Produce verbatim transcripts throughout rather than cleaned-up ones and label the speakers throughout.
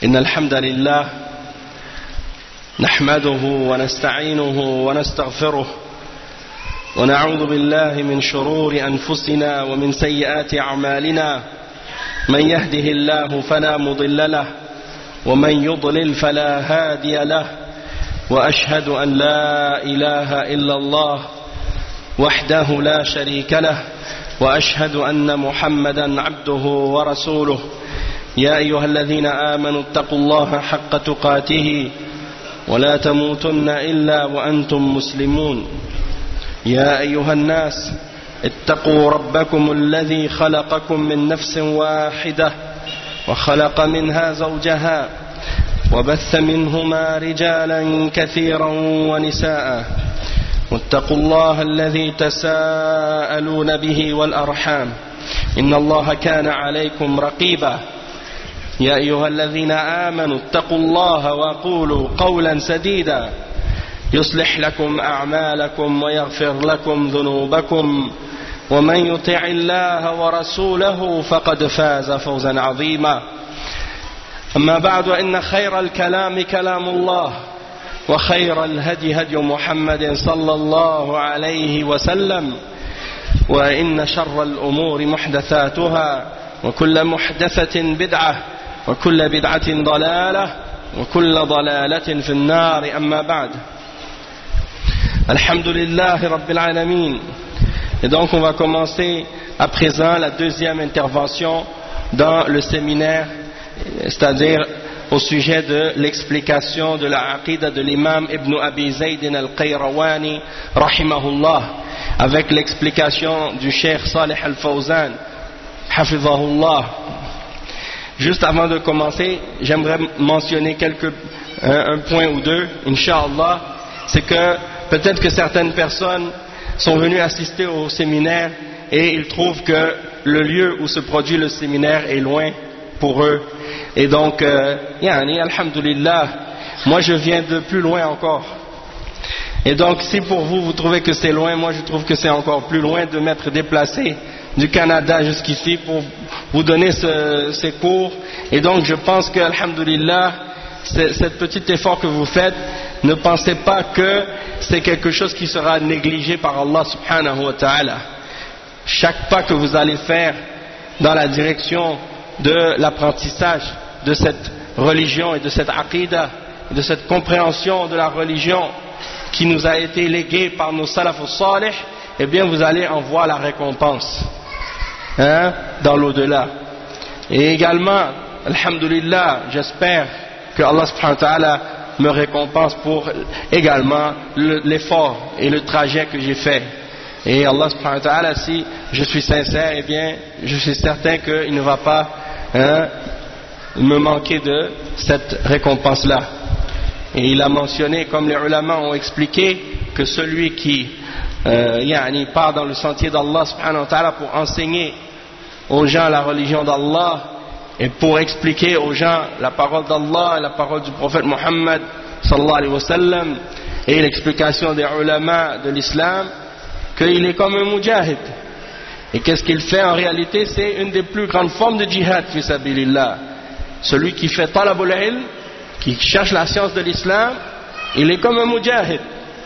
Speaker 1: إن الحمد لله نحمده ونستعينه ونستغفره ونعوذ بالله من شرور أنفسنا ومن سيئات أعمالنا من يهده الله فلا مضل له ومن يضلل فلا هادي له وأشهد أن لا إله إلا الله وحده لا شريك له وأشهد أن محمدا عبده ورسوله يا أيها الذين آمنوا اتقوا الله حق تقاته ولا تموتن إلا وأنتم مسلمون يا أيها الناس اتقوا ربكم الذي خلقكم من نفس واحدة وخلق منها زوجها وبث منهما رجالا كثيرا ونساء واتقوا الله الذي تساءلون به والأرحام إن الله كان عليكم رقيبا يا أيها الذين آمنوا اتقوا الله وقولوا قولا سديدا يصلح لكم أعمالكم ويغفر لكم ذنوبكم ومن يطع الله ورسوله فقد فاز فوزا عظيما أما بعد إن خير الكلام كلام الله وخير الهدي هدي محمد صلى الله عليه وسلم وإن شر الأمور محدثاتها وكل محدثة بدعة وكل بدعة ضلالة وكل ضلالة في النار أما بعد Alhamdulillah Rabbil Alamin. Et donc on va commencer à présent la deuxième intervention dans le séminaire, c'est-à-dire au sujet de l'explication de la aqida de l'imam Ibn Abi Zayd al-Qayrawani rahimahullah, avec l'explication du cheikh Salih al-Fawzan hafizahullah. Juste avant de commencer, j'aimerais mentionner quelques, un, un point ou deux, Inch'Allah. C'est que peut-être que certaines personnes sont venues assister au séminaire et ils trouvent que le lieu où se produit le séminaire est loin pour eux. Et donc, euh, yani, alhamdulillah, moi je viens de plus loin encore. Et donc, si pour vous, vous trouvez que c'est loin, moi je trouve que c'est encore plus loin de m'être déplacé du Canada jusqu'ici pour vous donner ce, ces cours. Et donc, je pense que, alhamdulillah, cet petit effort que vous faites, ne pensez pas que c'est quelque chose qui sera négligé par Allah subhanahu wa ta'ala. Chaque pas que vous allez faire dans la direction de l'apprentissage de cette religion et de cette aqidah, de cette compréhension de la religion qui nous a été léguée par nos salafus salih, eh bien vous allez en voir la récompense, hein, dans l'au-delà. Et également, alhamdulillah, j'espère que Allah subhanahu wa ta'ala me récompense pour également l'effort et le trajet que j'ai fait. Et Allah subhanahu wa ta'ala, si je suis sincère, eh bien, je suis certain qu'il ne va pas, hein, me manquer de cette récompense-là. Et il a mentionné, comme les ulama ont expliqué, que celui qui euh, yani, part dans le sentier d'Allah subhanahu wa ta'ala pour enseigner aux gens la religion d'Allah, et pour expliquer aux gens la parole d'Allah et la parole du prophète Muhammad sallallahu alayhi wa sallam et l'explication des ulama de l'islam, qu'il est comme un mujahid. Et qu'est-ce qu'il fait en réalité? C'est une des plus grandes formes de djihad fi sabilillah. Celui qui fait talabul ilm, qui cherche la science de l'islam, il est comme un mujahid.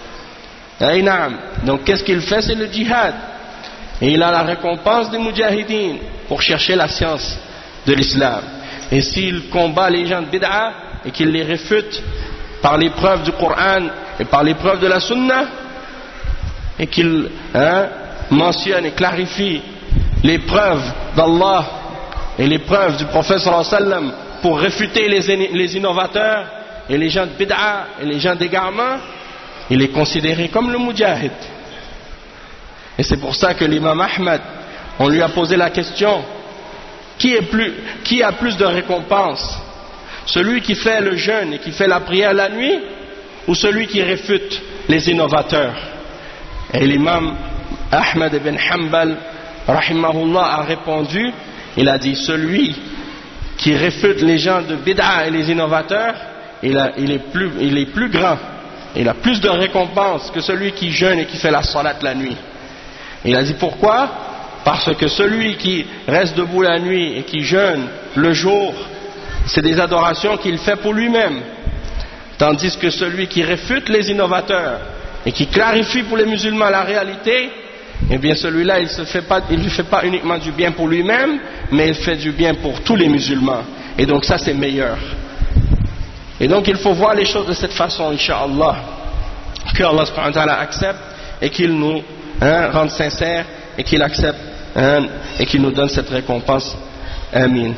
Speaker 1: Donc qu'est-ce qu'il fait? C'est le djihad. Et il a la récompense des mujahideen pour chercher la science de l'islam. Et s'il combat les gens de bid'a et qu'il les réfute par les preuves du Coran et par les preuves de la Sunna, et qu'il, hein, mentionne et clarifie les preuves d'Allah et les preuves du prophète sallallahu alayhi wa sallam pour réfuter les, les innovateurs et les gens de bid'a et les gens d'égarement, il est considéré comme le mujahid. Et c'est pour ça que l'imam Ahmad, on lui a posé la question: Qui, est plus, qui a plus de récompense? Celui qui fait le jeûne et qui fait la prière la nuit, ou celui qui réfute les innovateurs? Et l'imam Ahmad ibn Hanbal rahimahullah a répondu, il a dit: celui qui réfute les gens de bid'a et les innovateurs, il, a, il, est plus, il est plus grand, il a plus de récompense que celui qui jeûne et qui fait la salat la nuit. Il a dit pourquoi? Parce que celui qui reste debout la nuit et qui jeûne le jour c'est des adorations qu'il fait pour lui-même. Tandis que celui qui réfute les innovateurs et qui clarifie pour les musulmans la réalité, eh bien celui-là, il ne fait pas, il ne fait pas uniquement du bien pour lui-même, mais il fait du bien pour tous les musulmans. Et donc ça, c'est meilleur. Et donc il faut voir les choses de cette façon, Inch'Allah, que Allah subhanahu wa ta'ala accepte et qu'il nous hein, rende sincères et qu'il accepte hein, et qu'il nous donne cette récompense. Amin.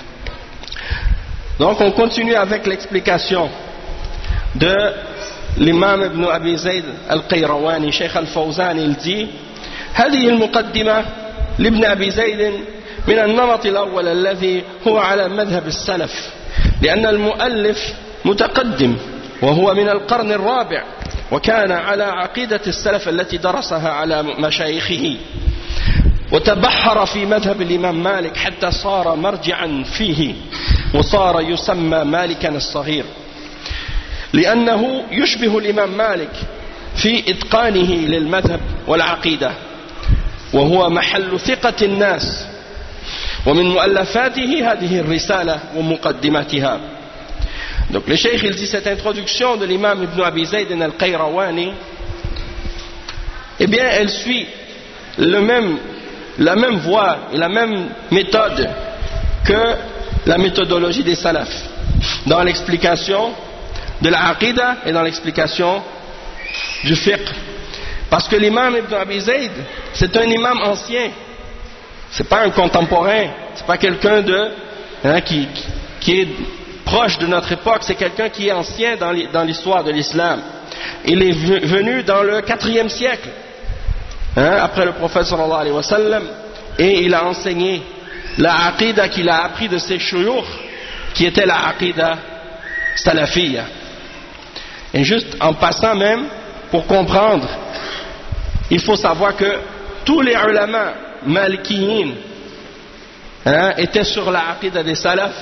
Speaker 1: Donc on continue avec l'explication de l'imam Ibn Abi Zayd al-Qayrawani, Cheikh al-Fawzan, il dit هذه المقدمة لابن أبي زيد من النمط الأول الذي هو على مذهب السلف لأن المؤلف متقدم وهو من القرن الرابع وكان على عقيدة السلف التي درسها على مشايخه وتبحر في مذهب الإمام مالك حتى صار مرجعا فيه وصار يسمى مالكا الصغير لأنه يشبه الإمام مالك في إتقانه للمذهب والعقيدة وهو محل ثقة الناس ومن مؤلفاته هذه الرسالة ومقدمتها. Donc le cheikh il dit cette introduction de l'imam Ibn Abi Zayd al-Qayrawani, eh bien elle suit le même, la même voie et la même méthode que la méthodologie des salafs dans l'explication de la aqidah et dans l'explication du fiqh. Parce que l'imam Ibn Abi Zayd, c'est un imam ancien, c'est pas un contemporain, c'est pas quelqu'un de hein, qui, qui est proche de notre époque, c'est quelqu'un qui est ancien dans l'histoire de l'islam. Il est venu dans le quatrième siècle, hein, après le prophète sallallahu alayhi wa sallam, et il a enseigné la aqidah qu'il a appris de ses shuyukh, qui était la aqidah salafiyya. Et juste en passant même, pour comprendre, il faut savoir que tous les ulama malikiyin hein, étaient sur la aqidah des salafs.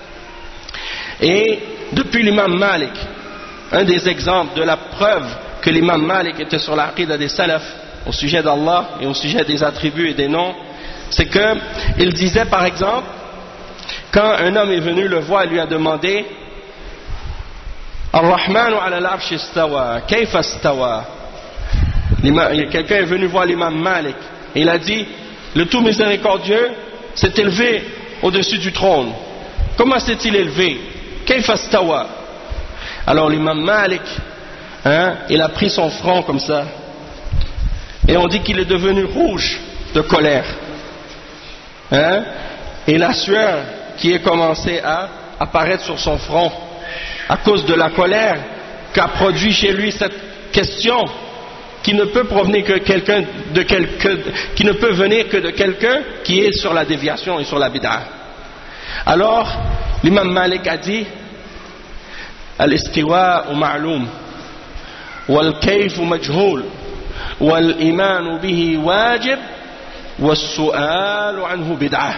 Speaker 1: Et depuis l'imam Malik, un des exemples de la preuve que l'imam Malik était sur la aqidah des salafs au sujet d'Allah et au sujet des attributs et des noms, c'est qu'il disait par exemple, quand un homme est venu le voir et lui a demandé Ar-Rahmanu ala al-arsh istawa, kayfa istawa. Quelqu'un est venu voir l'imam Malik et il a dit le tout miséricordieux s'est élevé au-dessus du trône. Comment s'est-il élevé? Kayfa istawa. Alors l'imam Malik hein, il a pris son front comme ça et on dit qu'il est devenu rouge de colère hein, et la sueur qui est commencé à apparaître sur son front à cause de la colère qu'a produit chez lui cette question qui ne peut provenir que quelqu'un de quelqu'un, qui ne peut venir que de quelqu'un qui est sur la déviation et sur la bid'a. Alors, l'imam Malik a dit al-istiwa'u ma'loum wal-kayfu majhoul wal-imanu bihi wajib was-su'alu anhu bid'ah.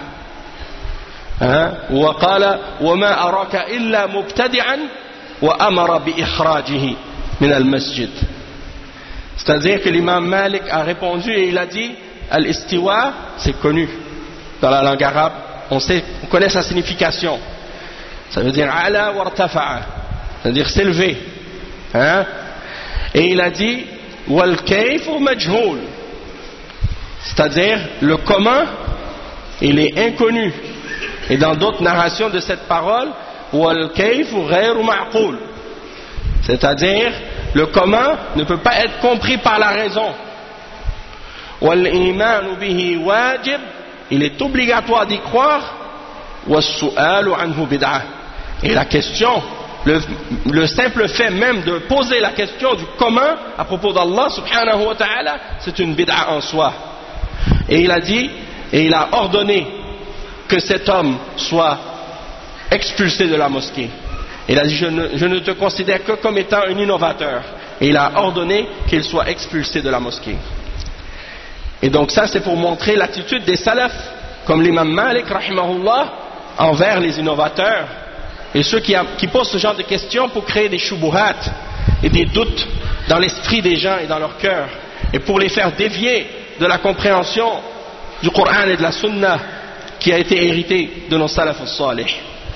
Speaker 1: وقال وما أراك إلا مبتدعا وأمر بإخراجه من المسجد. C'est-à-dire que l'imam Malik a répondu et il a dit al-istiwa, c'est connu dans la langue arabe, on, sait, on connaît sa signification, ça veut dire ala wartafa'a, c'est-à-dire s'élever hein? Et il a dit wal kayfu majhoul, c'est-à-dire le comment il est inconnu. Et dans d'autres narrations de cette parole, wal kayfu ghayru ma'qul, c'est-à-dire le comment ne peut pas être compris par la raison. Wal imanu bihi wajib, il est obligatoire d'y croire. Was su'alu anhu bid'ah, et la question, le, le simple fait même de poser la question du comment à propos d'Allah subhanahu wa ta'ala, c'est une bid'a en soi. Et il a dit, et il a ordonné que cet homme soit expulsé de la mosquée. Il a dit je ne, je ne te considère que comme étant un innovateur. Et il a ordonné qu'il soit expulsé de la mosquée. Et donc ça c'est pour montrer l'attitude des salafs, comme l'imam Malik rahimahullah, envers les innovateurs et ceux qui, a, qui posent ce genre de questions pour créer des shubuhat et des doutes dans l'esprit des gens et dans leur cœur, et pour les faire dévier de la compréhension du Coran et de la Sunna qui a été héritée de nos salaf as-salih.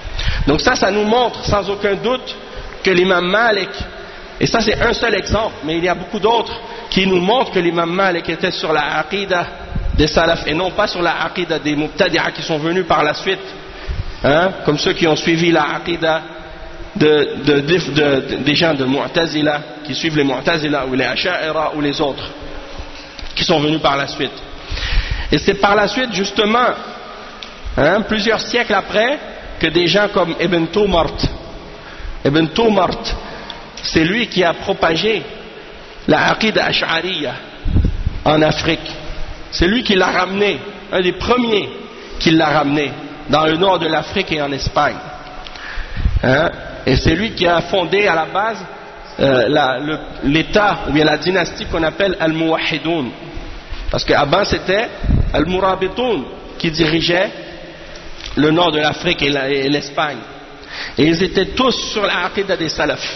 Speaker 1: Donc ça, ça nous montre sans aucun doute que l'imam Malik, et ça c'est un seul exemple, mais il y a beaucoup d'autres qui nous montrent que l'imam Malik était sur la aqida des salaf et non pas sur la aqida des mubtadi'a qui sont venus par la suite, hein, comme ceux qui ont suivi la aqida de, de, de, de, de, des gens de Mu'tazila, qui suivent les Mu'tazila ou les Asha'ira ou les autres qui sont venus par la suite. Et c'est par la suite justement, hein, plusieurs siècles après, que des gens comme Ibn Tumart, Ibn Tumart, c'est lui qui a propagé la aqida ash'ariyya en Afrique. C'est lui qui l'a ramené, un des premiers qui l'a ramené dans le nord de l'Afrique et en Espagne. Hein? Et c'est lui qui a fondé à la base euh, l'État ou bien la dynastie qu'on appelle Al-Muwahhidoun. Parce qu'avant c'était Al-Murabitoun qui dirigeait le nord de l'Afrique et l'Espagne. Et ils étaient tous sur la aqida des salafs.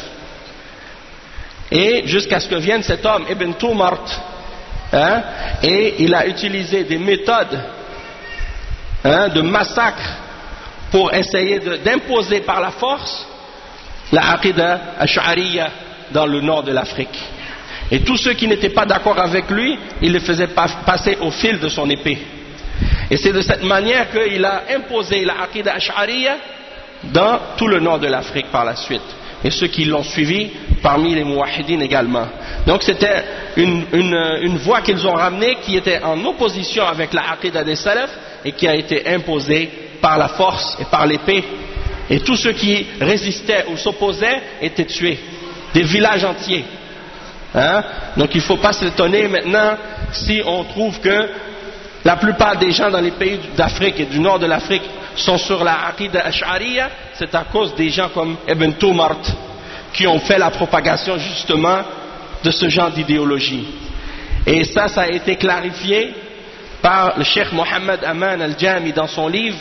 Speaker 1: Et jusqu'à ce que vienne cet homme, Ibn Tumart, hein, et il a utilisé des méthodes, hein, de massacre pour essayer d'imposer par la force la aqida ash'ariyya dans le nord de l'Afrique. Et tous ceux qui n'étaient pas d'accord avec lui, il les faisait passer au fil de son épée. Et c'est de cette manière qu'il a imposé la aqida ash'ariyya dans tout le nord de l'Afrique par la suite. Et ceux qui l'ont suivi parmi les muwahhidines également. Donc c'était une, une, une voie qu'ils ont ramenée qui était en opposition avec la aqida des salafs et qui a été imposée par la force et par l'épée. Et tous ceux qui résistaient ou s'opposaient étaient tués. Des villages entiers. Hein? Donc il ne faut pas s'étonner maintenant si on trouve que la plupart des gens dans les pays d'Afrique et du nord de l'Afrique sont sur la aqida ash'ariyya, c'est à cause des gens comme Ibn Tumart qui ont fait la propagation justement de ce genre d'idéologie. Et ça, ça a été clarifié par le Cheikh Mohammed Aman al-Jami dans son livre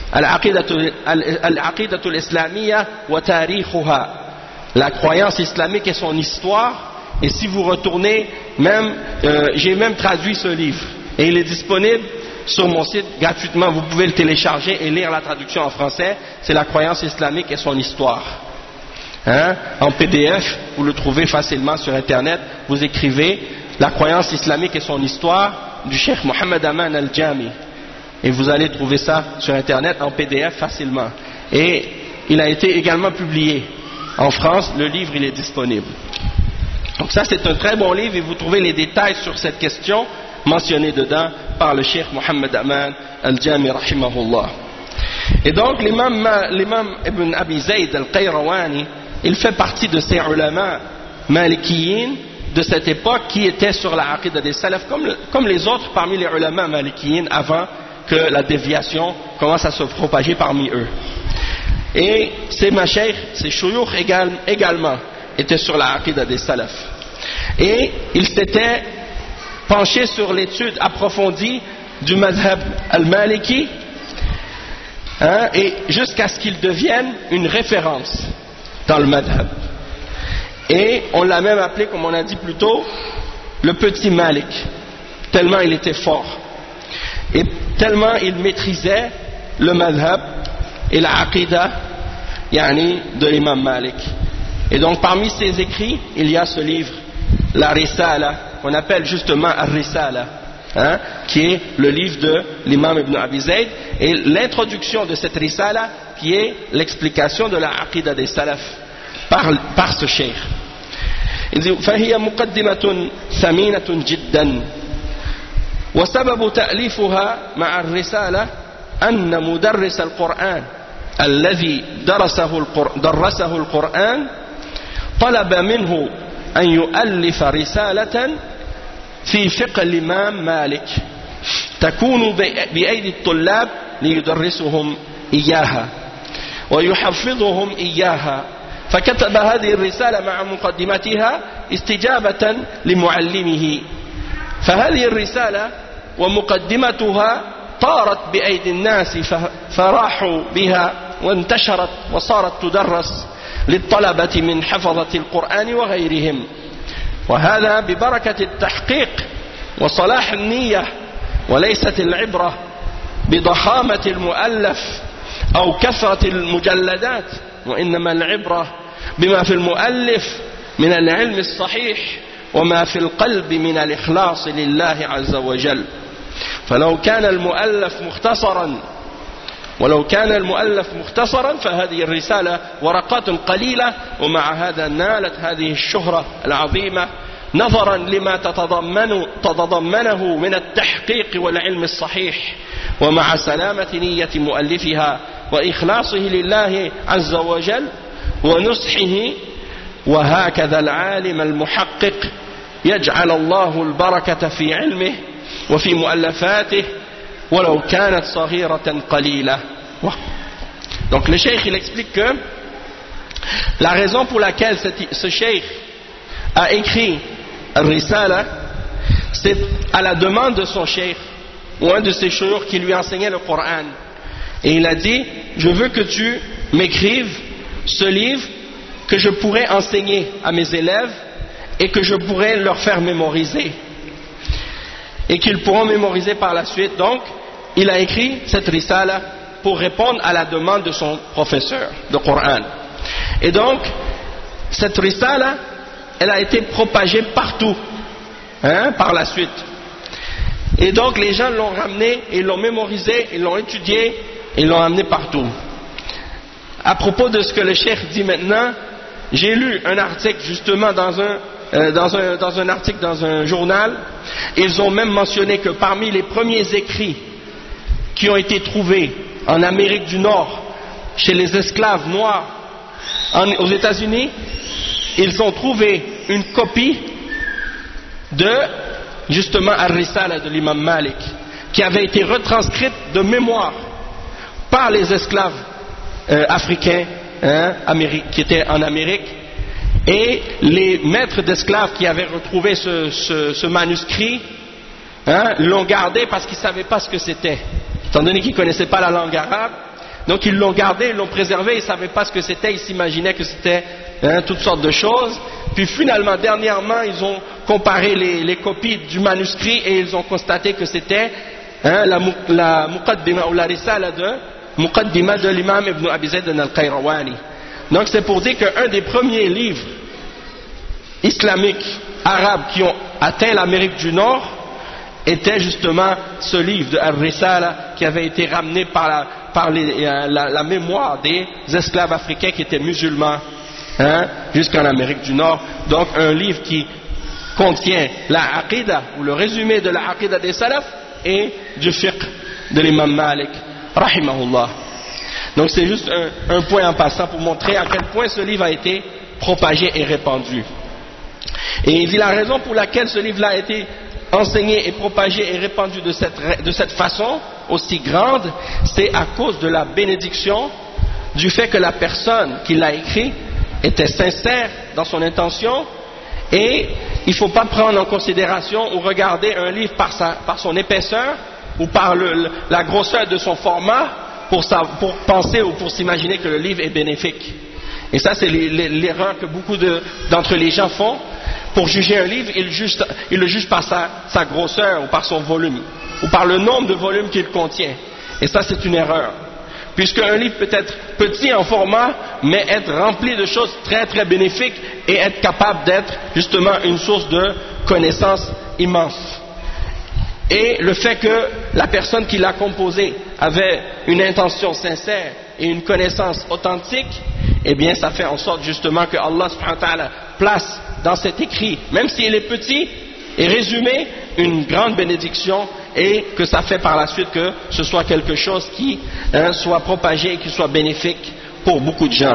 Speaker 1: Al-Aqidatul Islamiyya wa Tarikhuha, la croyance islamique et son histoire. Et si vous retournez, même, euh, j'ai même traduit ce livre et il est disponible sur mon site gratuitement. Vous pouvez le télécharger et lire la traduction en français. C'est la croyance islamique et son histoire, hein? En P D F, vous le trouvez facilement sur internet. Vous écrivez la croyance islamique et son histoire du Cheikh Mohammed Aman al-Jami et vous allez trouver ça sur internet en P D F facilement. Et il a été également publié en France. Le livre, il est disponible. Donc ça, c'est un très bon livre et vous trouvez les détails sur cette question mentionnée dedans par le Cheikh Mohammed Aman al-Jami rahimahullah. Et donc l'imam, l'imam Ibn Abi Zayd al-Qayrawani, il fait partie de ces ulama malikiyin de cette époque qui étaient sur la aqida des salaf comme, comme les autres parmi les ulama malikiyin avant que la déviation commence à se propager parmi eux. Et ces mashaykh, ces shuyukh également étaient sur la aqida des salaf. Et ils s'étaient penchés sur l'étude approfondie du madhab al-maliki, hein, et jusqu'à ce qu'il devienne une référence dans le madhab. Et on l'a même appelé, comme on a dit plus tôt, le petit Malik, tellement il était fort et tellement il maîtrisait le madhab et la aqida yani, de l'imam Malik. Et donc parmi ses écrits, il y a ce livre, la Risala, qu'on appelle justement Ar-Risala, hein, qui est le livre de l'imam Ibn Abi Zayd, et l'introduction de cette Risala qui est l'explication de la aqida des salaf par, par ce cheikh. Il dit فهي مقدمة ثمينة جدا وسبب تأليفها مع الرسالة أن مدرس القرآن الذي درسه درسه القرآن طلب منه أن يؤلف رسالة في فقه الإمام مالك تكون بأيدي الطلاب ليدرسهم إياها ويحفظهم إياها، فكتب هذه الرسالة مع مقدمتها استجابة لمعلمه، فهذه الرسالة ومقدمتها طارت بأيدي الناس فراحوا بها وانتشرت وصارت تدرس للطلبة من حفظة القرآن وغيرهم، وهذا ببركة التحقيق وصلاح النية، وليست العبرة بضخامة المؤلف أو كثرة المجلدات وإنما العبرة بما في المؤلف من العلم الصحيح وما في القلب من الإخلاص لله عز وجل. فلو كان المؤلف مختصرا ولو كان المؤلف مختصرا فهذه الرسالة ورقات قليلة، ومع هذا نالت هذه الشهرة العظيمة نظرا لما تتضمن تتضمنه من التحقيق والعلم الصحيح، ومع سلامة نية مؤلفها وإخلاصه لله عز وجل ونصحه. وهكذا العالم المحقق يجعل الله البركة في علمه وفي مؤلفاته ولو كانت صغيرة قليلة. Donc le cheikh il explique que la raison pour laquelle ce cheikh a écrit Risala, c'est à la demande de son cheikh ou un de ses chouyours qui lui enseignait le Coran, et il a dit: je veux que tu m'écrives ce livre que je pourrais enseigner à mes élèves et que je pourrais leur faire mémoriser et qu'ils pourront mémoriser par la suite. Donc il a écrit cette risala pour répondre à la demande de son professeur de Coran. Et donc cette risala, elle a été propagée partout, hein, par la suite. Et donc les gens l'ont ramené, ils l'ont mémorisé, ils l'ont étudié, ils l'ont amené partout. À propos de ce que le cheikh dit maintenant, j'ai lu un article justement dans un, euh, dans un, dans un article dans un journal. Ils ont même mentionné que parmi les premiers écrits qui ont été trouvés en Amérique du Nord, chez les esclaves noirs en, aux États-Unis, ils ont trouvé une copie de justement Ar-Risala de l'imam Malik, qui avait été retranscrite de mémoire par les esclaves euh, africains, hein, Amérique, qui étaient en Amérique, et les maîtres d'esclaves qui avaient retrouvé ce, ce, ce manuscrit, hein, l'ont gardé parce qu'ils ne savaient pas ce que c'était, étant donné qu'ils ne connaissaient pas la langue arabe. Donc ils l'ont gardé, ils l'ont préservé, ils ne savaient pas ce que c'était, ils s'imaginaient que c'était, hein, toutes sortes de choses. Puis finalement, dernièrement, ils ont comparé les, les copies du manuscrit et ils ont constaté que c'était, hein, la, la Muqaddima ou la Risala de Muqaddima de l'imam Ibn Abi Zayd al-Qayrawani. Donc c'est pour dire qu'un des premiers livres islamiques arabes qui ont atteint l'Amérique du Nord était justement ce livre de Ar-Risala qui avait été ramené par la, par les, la, la mémoire des esclaves africains qui étaient musulmans, hein, jusqu'en Amérique du Nord. Donc un livre qui contient la aqida ou le résumé de la aqida des salaf et du fiqh de l'imam Malik rahimahullah. Donc c'est juste un, un point en passant pour montrer à quel point ce livre a été propagé et répandu. Et il dit la raison pour laquelle ce livre-là a été enseigné et propagé et répandu de cette, de cette façon aussi grande, c'est à cause de la bénédiction, du fait que la personne qui l'a écrit était sincère dans son intention, et il ne faut pas prendre en considération ou regarder un livre par, sa, par son épaisseur ou par le, la grosseur de son format pour, sa, pour penser ou pour s'imaginer que le livre est bénéfique. Et ça c'est l'erreur que beaucoup d'entre les gens font. Pour juger un livre, ils, jugent, ils le jugent par sa, sa grosseur ou par son volume ou par le nombre de volumes qu'il contient. Et ça c'est une erreur, puisque un livre peut être petit en format mais être rempli de choses très très bénéfiques et être capable d'être justement une source de connaissances immense. Et le fait que la personne qui l'a composé avait une intention sincère et une connaissance authentique, eh bien ça fait en sorte justement que Allah subhanahu wa ta'ala place dans cet écrit, même s'il est petit et résumé, une grande bénédiction, et que ça fait par la suite que ce soit quelque chose qui, hein, soit propagé et qui soit bénéfique pour beaucoup de gens.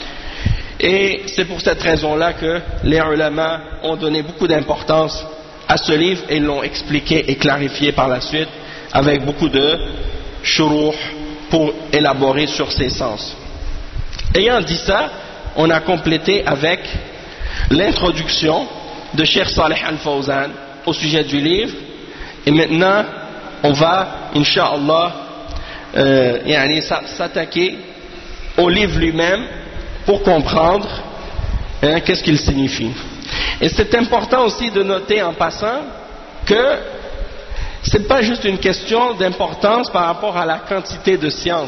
Speaker 1: Et c'est pour cette raison-là que les ulama ont donné beaucoup d'importance à ce livre et l'ont expliqué et clarifié par la suite avec beaucoup de shuruh pour élaborer sur ses sens. Ayant dit ça, on a complété avec l'introduction de Cheikh Saleh Al-Fawzan au sujet du livre, et maintenant on va, Inch'Allah, euh, s'attaquer au livre lui-même pour comprendre, hein, qu'est-ce qu'il signifie. Et c'est important aussi de noter en passant que ce n'est pas juste une question d'importance par rapport à la quantité de science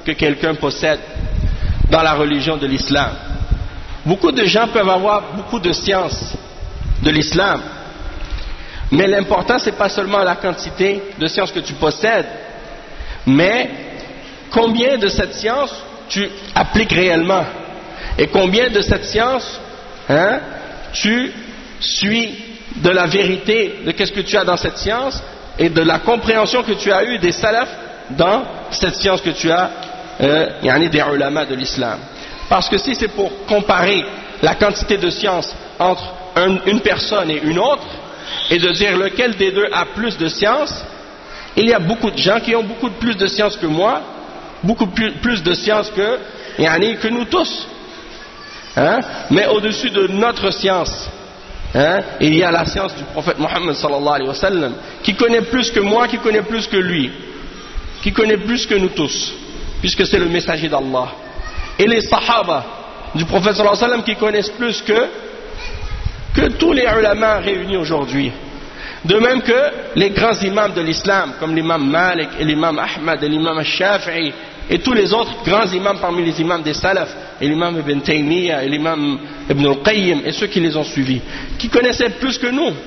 Speaker 1: que quelqu'un possède dans la religion de l'islam. Beaucoup de gens peuvent avoir beaucoup de sciences de l'islam, mais l'important c'est pas seulement la quantité de sciences que tu possèdes, mais combien de cette science tu appliques réellement et combien de cette science hein, tu suis de la vérité de qu'est-ce que tu as dans cette science et de la compréhension que tu as eue des salafs dans cette science que tu as euh, yani des ulama de l'islam. Parce que si c'est pour comparer la quantité de science entre un, une personne et une autre et de dire lequel des deux a plus de science, il y a beaucoup de gens qui ont beaucoup plus de science que moi, beaucoup plus, plus de science que, yani, que nous tous. Hein? Mais au-dessus de notre science, hein, il y a la science du prophète Mohammed sallallahu alayhi wa sallam, qui connaît plus que moi, qui connaît plus que lui, qui connaît plus que nous tous, puisque c'est le messager d'Allah. Et les sahaba du prophète sallallahu alayhi wa sallam qui connaissent plus que, que tous les ulama réunis aujourd'hui. De même que les grands imams de l'islam, comme l'imam Malik et l'imam Ahmad et l'imam Shafi'i et tous les autres grands imams parmi les imams des salafs, et l'imam Ibn Taymiyyah et l'imam Ibn al-Qayyim et ceux qui les ont suivis, qui connaissaient plus que nous.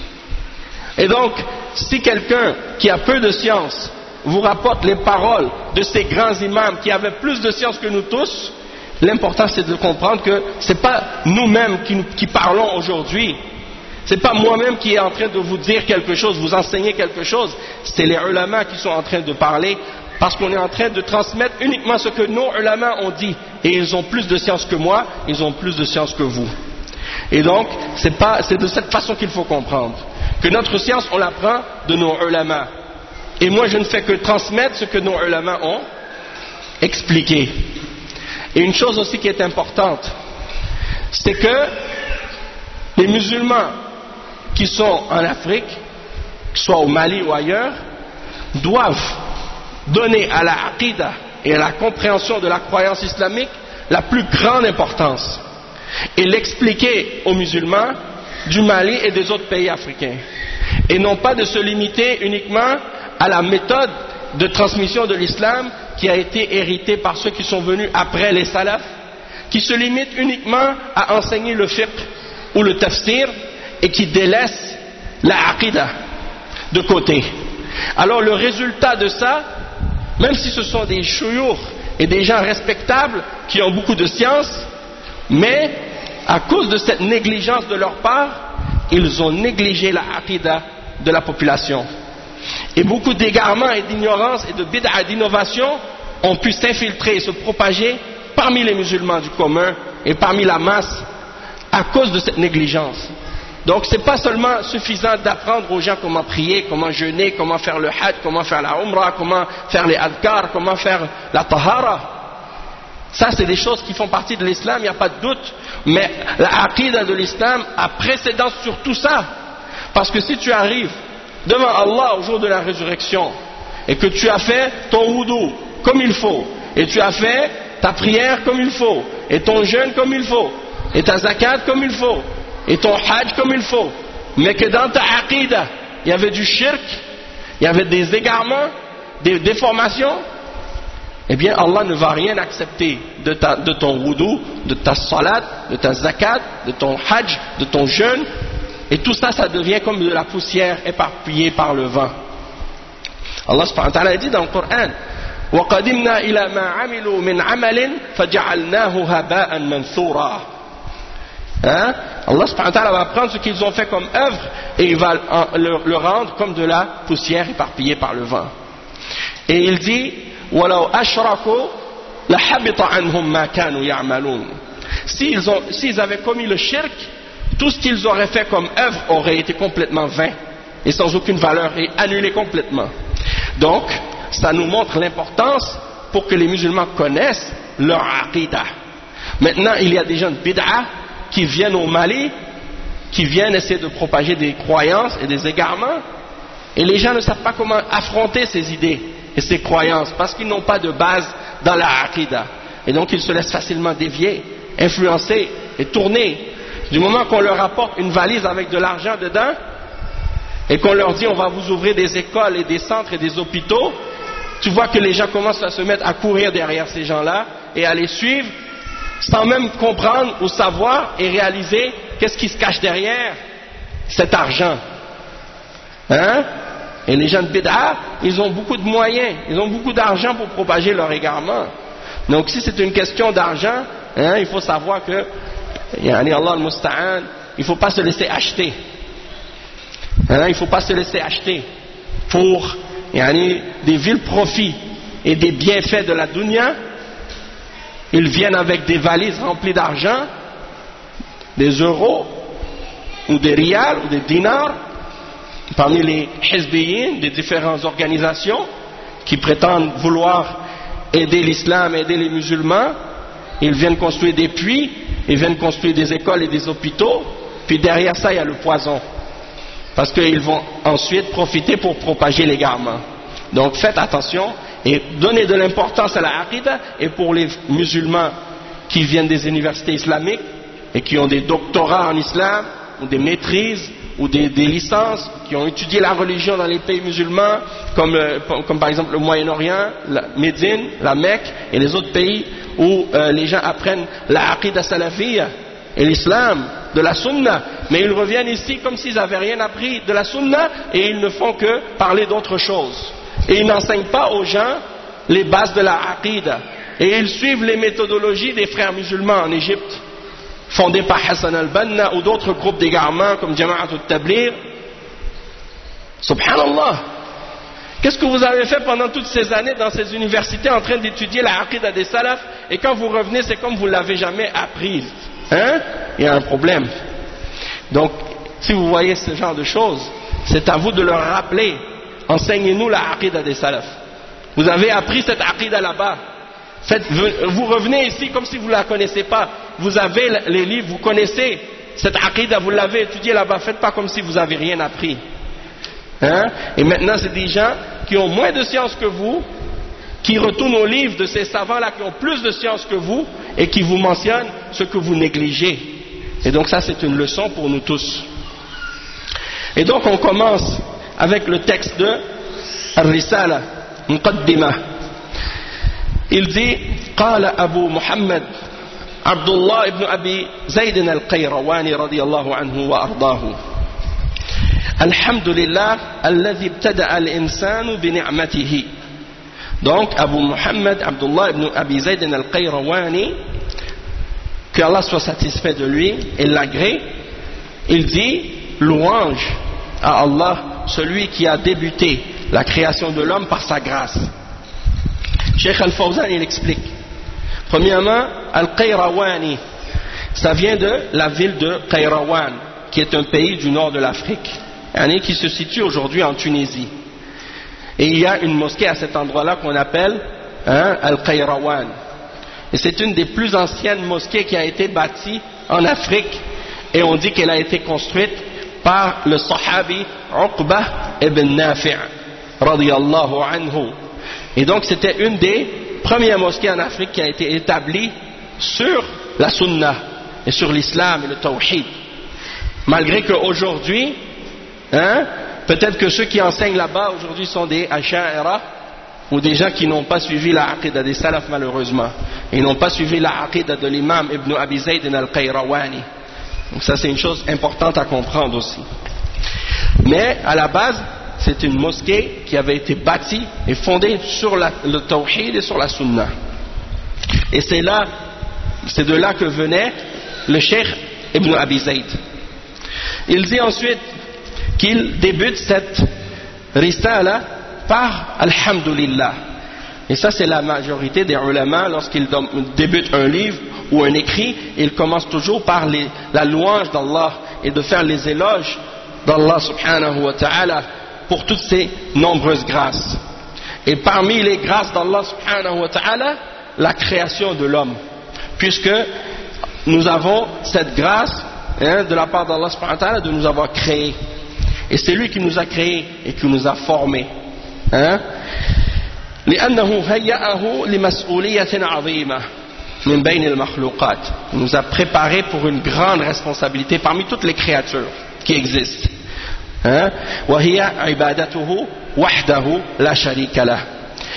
Speaker 1: Et donc, si quelqu'un qui a peu de science vous rapporte les paroles de ces grands imams qui avaient plus de science que nous tous, l'important c'est de comprendre que ce n'est pas nous-mêmes qui, qui parlons aujourd'hui. Ce n'est pas moi-même qui est en train de vous dire quelque chose, vous enseigner quelque chose. C'est les ulama qui sont en train de parler parce qu'on est en train de transmettre uniquement ce que nos ulama ont dit. Et ils ont plus de science que moi, ils ont plus de science que vous. Et donc, c'est pas, c'est de cette façon qu'il faut comprendre. Que notre science, on la prend de nos ulama. Et moi, je ne fais que transmettre ce que nos ulama ont expliqué. Et une chose aussi qui est importante, c'est que les musulmans qui sont en Afrique, soit au Mali ou ailleurs, doivent donner à la aqidah et à la compréhension de la croyance islamique la plus grande importance et l'expliquer aux musulmans du Mali et des autres pays africains. Et non pas de se limiter uniquement à la méthode de transmission de l'islam qui a été héritée par ceux qui sont venus après les salafs, qui se limite uniquement à enseigner le fiqh ou le tafsir et qui délaisse la aqidah de côté. Alors le résultat de ça, même si ce sont des chouyours et des gens respectables qui ont beaucoup de science, mais à cause de cette négligence de leur part, ils ont négligé la aqidah de la population. Et beaucoup d'égarements et d'ignorance et de bid'a d'innovation ont pu s'infiltrer et se propager parmi les musulmans du commun et parmi la masse à cause de cette négligence. Donc ce n'est pas seulement suffisant d'apprendre aux gens comment prier, comment jeûner, comment faire le hajj, comment faire la umrah, comment faire les adkar, comment faire la tahara. Ça c'est des choses qui font partie de l'islam, il n'y a pas de doute. Mais la aqidah de l'islam a précédence sur tout ça. Parce que si tu arrives devant Allah au jour de la résurrection et que tu as fait ton wudu comme il faut, et tu as fait ta prière comme il faut, et ton jeûne comme il faut, et ta zakat comme il faut, et ton hajj comme il faut, mais que dans ta aqidah il y avait du shirk, il y avait des égarements, des déformations, eh bien Allah ne va rien accepter de, ta, de ton wudu, de ta salat, de ta zakat, de ton hajj, de ton jeûne, et tout ça, ça devient comme de la poussière éparpillée par le vent. Allah subhanahu wa ta'ala dit dans le Coran, وَقَدِمْنَا إِلَى مَا عَمِلُوا مِنْ عَمَلٍ فَجَعَلْنَاهُ هَبَاءً مَنْثُورًا. Hein? Allah subhanahu wa ta'ala va prendre ce qu'ils ont fait comme œuvre et il va le, le rendre comme de la poussière éparpillée par le vent. Et il dit وَلَوْ أَشْرَكُوا لَحَبِطَ عَنْهُمْ مَا كَانُوا يَعْمَلُونَ. S'ils, ont, s'ils avaient commis le shirk, tout ce qu'ils auraient fait comme œuvre aurait été complètement vain et sans aucune valeur et annulé complètement. Donc, ça nous montre l'importance pour que les musulmans connaissent leur aqidah. Maintenant, il y a des gens de bid'a qui viennent au Mali, qui viennent essayer de propager des croyances et des égarements, et les gens ne savent pas comment affronter ces idées et ces croyances parce qu'ils n'ont pas de base dans la aqidah. Et donc, ils se laissent facilement dévier, influencer et tourner. Du moment qu'on leur apporte une valise avec de l'argent dedans et qu'on leur dit on va vous ouvrir des écoles et des centres et des hôpitaux, tu vois que les gens commencent à se mettre à courir derrière ces gens-là et à les suivre sans même comprendre ou savoir et réaliser qu'est-ce qui se cache derrière cet argent. Hein? Et les gens de Bid'a, ils ont beaucoup de moyens, ils ont beaucoup d'argent pour propager leur égarement. Donc si c'est une question d'argent, hein, il faut savoir que, yani Allah al-Musta'an, il ne faut pas se laisser acheter. Hein, il ne faut pas se laisser acheter pour yani, des vils profits et des bienfaits de la dunya. Ils viennent avec des valises remplies d'argent, des euros, ou des rials, ou des dinars, parmi les hizbiyin, des différentes organisations qui prétendent vouloir aider l'islam, aider les musulmans. Ils viennent construire des puits, ils viennent construire des écoles et des hôpitaux, puis derrière ça il y a le poison. Parce qu'ils vont ensuite profiter pour propager l'égarement. Donc faites attention et donnez de l'importance à la aqidah. Et pour les musulmans qui viennent des universités islamiques et qui ont des doctorats en islam, ou des maîtrises, ou des, des licences, qui ont étudié la religion dans les pays musulmans, comme, euh, comme par exemple le Moyen-Orient, la Médine, la Mecque, et les autres pays où euh, les gens apprennent la aqidah salafiyya et l'islam, de la sunna, mais ils reviennent ici comme s'ils n'avaient rien appris de la sunna et ils ne font que parler d'autre chose. Et ils n'enseignent pas aux gens les bases de la aqidah. Et ils suivent les méthodologies des frères musulmans en Égypte, fondés par Hassan al-Banna ou d'autres groupes d'égarements comme Jama'at al-Tabligh. Subhanallah. Qu'est-ce que vous avez fait pendant toutes ces années dans ces universités en train d'étudier la aqidah des salafs et quand vous revenez c'est comme vous ne l'avez jamais apprise? Hein? Il y a un problème. Donc, si vous voyez ce genre de choses, c'est à vous de leur rappeler, enseignez-nous la aqidah des salafs. Vous avez appris cette aqidah là-bas. Faites, vous revenez ici comme si vous ne la connaissez pas. Vous avez les livres, vous connaissez cette aqidah, vous l'avez étudiée là-bas. Faites pas comme si vous n'avez rien appris. Hein? Et maintenant, c'est des gens qui ont moins de science que vous, qui retournent aux livres de ces savants-là qui ont plus de science que vous et qui vous mentionnent ce que vous négligez. Et donc ça, c'est une leçon pour nous tous. Et donc on commence avec le texte de Ar-Risala, Muqaddimah. Il dit, قال أبو محمد عبد الله بن أبي زيد القيرواني رضي الله عنه وأرضاه الحمد لله الذي ابتدأ الإنسان بنعمته. Donc Abu Muhammad Abdullah ibn Abi Zayd al-Qayrawani, que Allah soit satisfait de lui et l'agrée, il dit louange à Allah, celui qui a débuté la création de l'homme par sa grâce. Cheikh Al-Fawzan il explique. Premièrement, Al-Qayrawani, ça vient de la ville de Qayrawan, qui est un pays du nord de l'Afrique, qui se situe aujourd'hui en Tunisie. Et il y a une mosquée à cet endroit-là qu'on appelle hein, Al-Qayrawan. Et c'est une des plus anciennes mosquées qui a été bâtie en Afrique. Et on dit qu'elle a été construite par le Sahabi Uqbah ibn Nafi' radiyallahu anhu. Et donc c'était une des premières mosquées en Afrique qui a été établie sur la Sunnah et sur l'islam et le Tawhid. Malgré qu'aujourd'hui, hein, peut-être que ceux qui enseignent là-bas aujourd'hui sont des Asha'ira ou des gens qui n'ont pas suivi la aqidah des salaf malheureusement. Ils n'ont pas suivi la aqidah de l'imam Ibn Abi Zayd al-Qayrawani. Donc ça c'est une chose importante à comprendre aussi. Mais à la base, c'est une mosquée qui avait été bâtie et fondée sur la, le tawhid et sur la sunnah. Et c'est là, c'est de là que venait le cheikh Ibn Abi Zayd. Il dit ensuite qu'il débute cette risala par Alhamdulillah. Et ça c'est la majorité des ulama lorsqu'ils débutent un livre ou un écrit, ils commencent toujours par les, la louange d'Allah et de faire les éloges d'Allah subhanahu wa ta'ala pour toutes ces nombreuses grâces. Et parmi les grâces d'Allah subhanahu wa ta'ala, la création de l'homme, puisque nous avons cette grâce hein, de la part d'Allah subhanahu wa ta'ala de nous avoir créés. Et c'est lui qui nous a créés et qui nous a formés. Hein? لأنه هيأه لمسؤولية عظيمة من بين المخلوقات. Il nous a préparés pour une grande responsabilité parmi toutes les créatures qui existent. Hein? وهي عبادته وحده لا شريك له.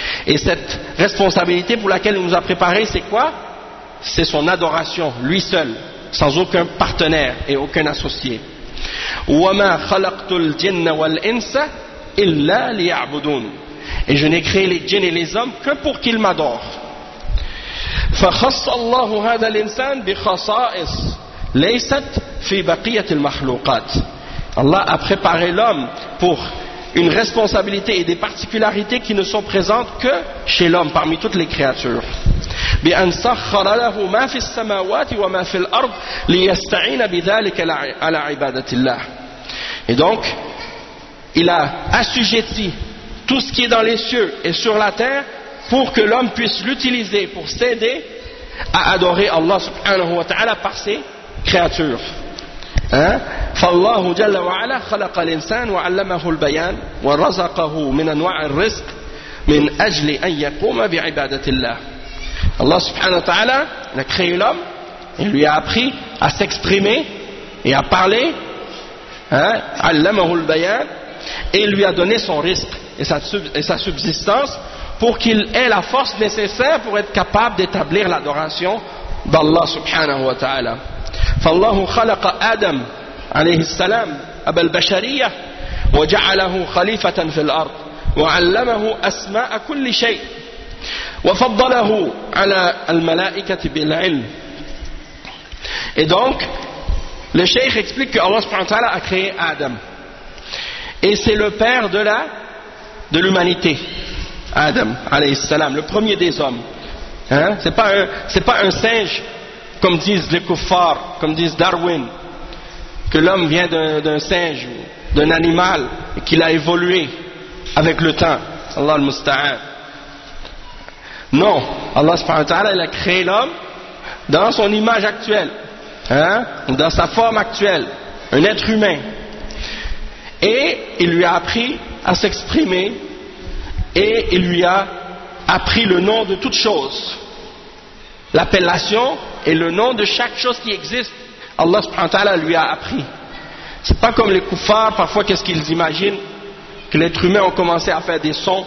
Speaker 1: Et cette responsabilité pour laquelle il nous a préparé, c'est quoi? C'est son adoration, lui seul, sans aucun partenaire et aucun associé. وَمَا خَلَقْتُ الْجِنَّ وَالْإِنسَ إِلَّا لِيَعْبُدُونَ. Et je n'ai créé les djinns et les hommes que pour qu'ils m'adorent. فَخَصَّ اللَّهُ هَذَا الْإِنسَانَ بِخَصَائِصٍ لَيْسَتْ فِي بَقِيَّةِ الْمَخْلُوقَاتِ. Allah a préparé l'homme pour une responsabilité et des particularités qui ne sont présentes que chez l'homme parmi toutes les créatures. بأن سخر له ما في السماوات وما في الأرض ليستعين بذلك على عبادة الله. Et donc, il a assujetti tout ce qui est dans les cieux et sur la terre pour que l'homme puisse l'utiliser pour s'aider à adorer Allah subhanahu wa ta'ala par ses créatures. Hein? فالله جل وعلا خلق الإنسان وعلمه البيان ورزقه من أنواع الرزق من أجل أن يقوم بعبادة الله. Allah subhanahu wa ta'ala a créé l'homme et lui a appris à s'exprimer et à parler, hein, allamahu al-bayan, et lui a donné son risque et sa, et sa subsistance pour qu'il ait la force nécessaire pour être capable d'établir l'adoration d'Allah subhanahu wa ta'ala. فالله خلق آدم عليه السلام أبا البشرية وجعله خليفة في الأرض وعلمه أسماء كل شيء وفضله على الملائكة بالعلم. Et donc, le cheikh explique que Allah subhanahu wa ta'ala a créé Adam. Et c'est le père de la de l'humanité. Adam, alayhi salam, le premier des hommes. Hein? C'est pas un, c'est pas un singe, comme disent les kuffars, comme disent Darwin, que l'homme vient d'un, d'un singe, d'un animal, et qu'il a évolué avec le temps. Allah al-Musta'an. Non, Allah subhanahu wa ta'ala, il a créé l'homme dans son image actuelle, hein, dans sa forme actuelle, un être humain. Et il lui a appris à s'exprimer et il lui a appris le nom de toute chose. L'appellation et le nom de chaque chose qui existe, Allah subhanahu wa ta'ala lui a appris. C'est pas comme les kuffars, parfois qu'est-ce qu'ils imaginent? Que l'être humain a commencé à faire des sons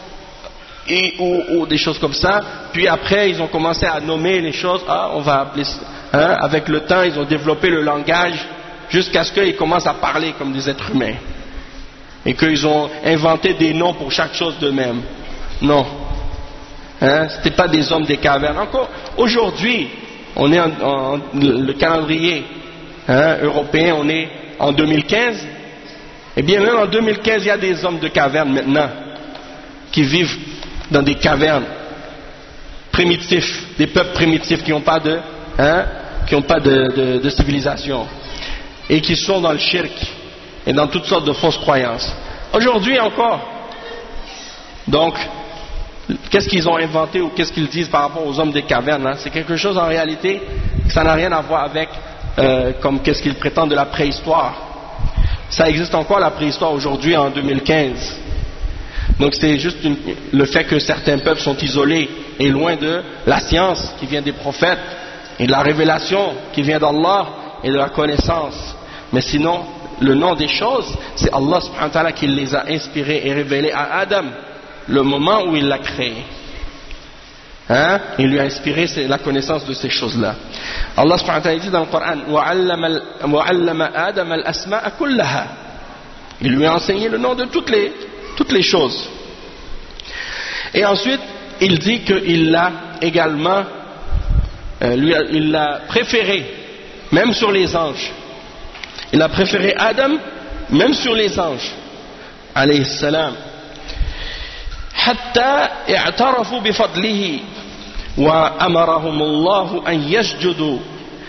Speaker 1: et, ou, ou des choses comme ça, puis après ils ont commencé à nommer les choses, ah on va appeler, hein, avec le temps ils ont développé le langage jusqu'à ce qu'ils commencent à parler comme des êtres humains et qu'ils ont inventé des noms pour chaque chose d'eux-mêmes. Non, hein, c'était pas des hommes des cavernes. Encore aujourd'hui, on est en, en le calendrier, hein, européen, on est en deux mille quinze, et bien même en deux mille quinze il y a des hommes de cavernes maintenant qui vivent dans des cavernes primitifs, des peuples primitifs qui n'ont pas de, hein, qui n'ont pas de, de, de civilisation et qui sont dans le shirk et dans toutes sortes de fausses croyances. Aujourd'hui encore. Donc, qu'est-ce qu'ils ont inventé ou qu'est-ce qu'ils disent par rapport aux hommes des cavernes, hein? C'est quelque chose en réalité, ça n'a rien à voir avec euh, comme qu'est-ce qu'ils prétendent de la préhistoire. Ça existe encore la préhistoire aujourd'hui en deux mille quinze. Donc c'est juste une, le fait que certains peuples sont isolés et loin de la science qui vient des prophètes et de la révélation qui vient d'Allah et de la connaissance. Mais sinon, le nom des choses, c'est Allah subhanahu wa ta'ala qui les a inspirés et révélés à Adam, le moment où il l'a créé. Hein? Il lui a inspiré la connaissance de ces choses-là. Allah subhanahu wa ta'ala dit dans le Coran, وَعَلَّمَ آدَمَ الْأَسْمَاءَ كُلَّهَا. Il lui a enseigné le nom de toutes les toutes les choses. Et ensuite, il dit qu'il l'a également, euh, lui, il l'a préféré, même sur les anges. Il a préféré Adam, même sur les anges, alayhi salam. حتى اعترفوا بفضله وأمرهم الله أن يسجدوا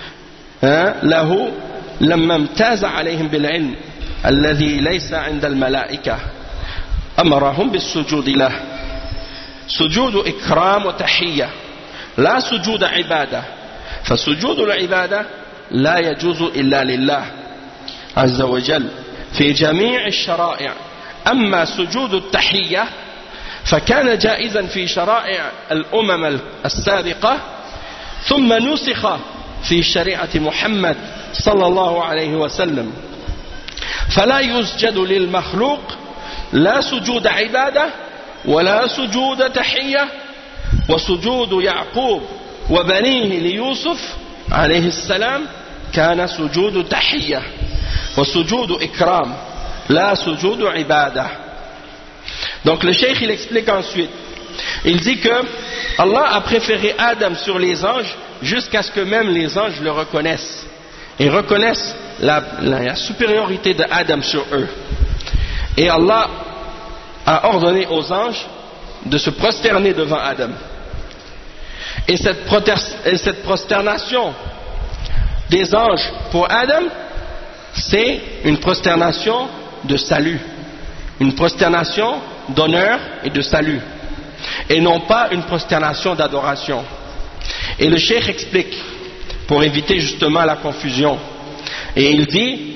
Speaker 1: له لما امتاز عليهم بالعلم الذي ليس عند الملائكة. أمرهم بالسجود له سجود إكرام وتحية لا سجود عبادة فسجود العبادة لا يجوز إلا لله عز وجل في جميع الشرائع. أما سجود التحية فكان جائزا في شرائع الأمم السابقة ثم نسخ في شريعة محمد صلى الله عليه وسلم فلا يسجد للمخلوق لا سجود عبادة ولا سجود تحية وسجود يعقوب وبنيه ليوسف عليه السلام كان سجود تحية وسجود إكرام لا سجود عبادة. Donc le cheikh il explique ensuite, il dit que Allah a préféré Adam sur les anges jusqu'à ce que même les anges le reconnaissent et reconnaissent la, la, la supériorité de Adam sur eux. Et Allah a ordonné aux anges de se prosterner devant Adam. Et cette, et cette prosternation des anges pour Adam, c'est une prosternation de salut, une prosternation d'honneur et de salut, et non pas une prosternation d'adoration. Et le cheikh explique, pour éviter justement la confusion, et il dit,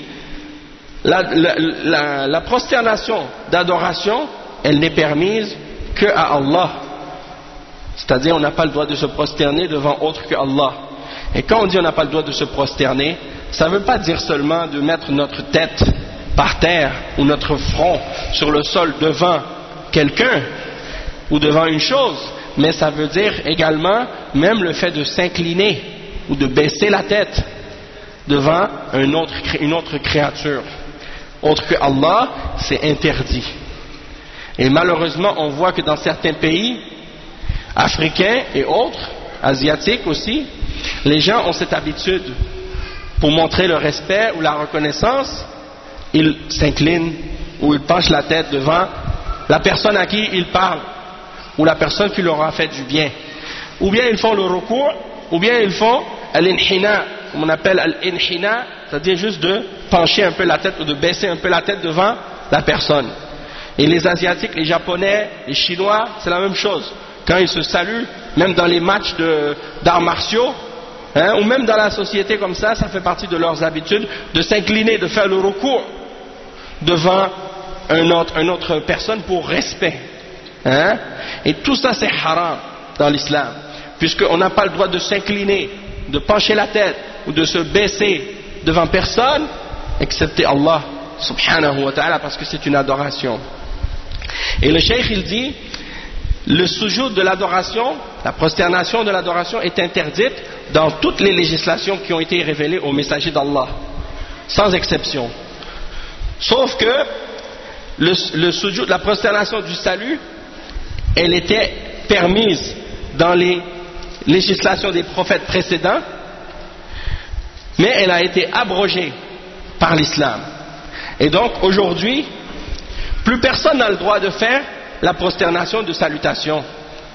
Speaker 1: la, la, la, la prosternation d'adoration, elle n'est permise que à Allah. C'est-à-dire on n'a pas le droit de se prosterner devant autre que Allah. Et quand on dit on n'a pas le droit de se prosterner, ça ne veut pas dire seulement de mettre notre tête par terre ou notre front sur le sol devant quelqu'un ou devant une chose, mais ça veut dire également même le fait de s'incliner ou de baisser la tête devant un autre, une autre créature autre que Allah, c'est interdit. Et malheureusement on voit que dans certains pays africains et autres, asiatiques aussi, les gens ont cette habitude, pour montrer le respect ou la reconnaissance, ils s'inclinent ou ils penchent la tête devant la personne à qui ils parlent ou la personne qui leur a fait du bien. Ou bien ils font le recours, ou bien ils font al-inhina, on appelle al-inhina, c'est-à-dire juste de pencher un peu la tête ou de baisser un peu la tête devant la personne. Et les Asiatiques, les Japonais, les Chinois, c'est la même chose. Quand ils se saluent, même dans les matchs d'arts martiaux, hein, ou même dans la société comme ça, ça fait partie de leurs habitudes de s'incliner, de faire le recours devant un autre, une autre personne pour respect. Hein. Et tout ça c'est haram dans l'islam, puisqu'on n'a pas le droit de s'incliner, de pencher la tête ou de se baisser devant personne, excepté Allah subhanahu wa ta'ala, parce que c'est une adoration. Et le cheikh il dit, le sujoud de l'adoration, la prosternation de l'adoration est interdite dans toutes les législations qui ont été révélées aux messagers d'Allah, sans exception. Sauf que le, le sujoud, la prosternation du salut, elle était permise dans les législations des prophètes précédents, mais elle a été abrogée par l'islam. Et donc aujourd'hui, plus personne n'a le droit de faire la prosternation de salutation.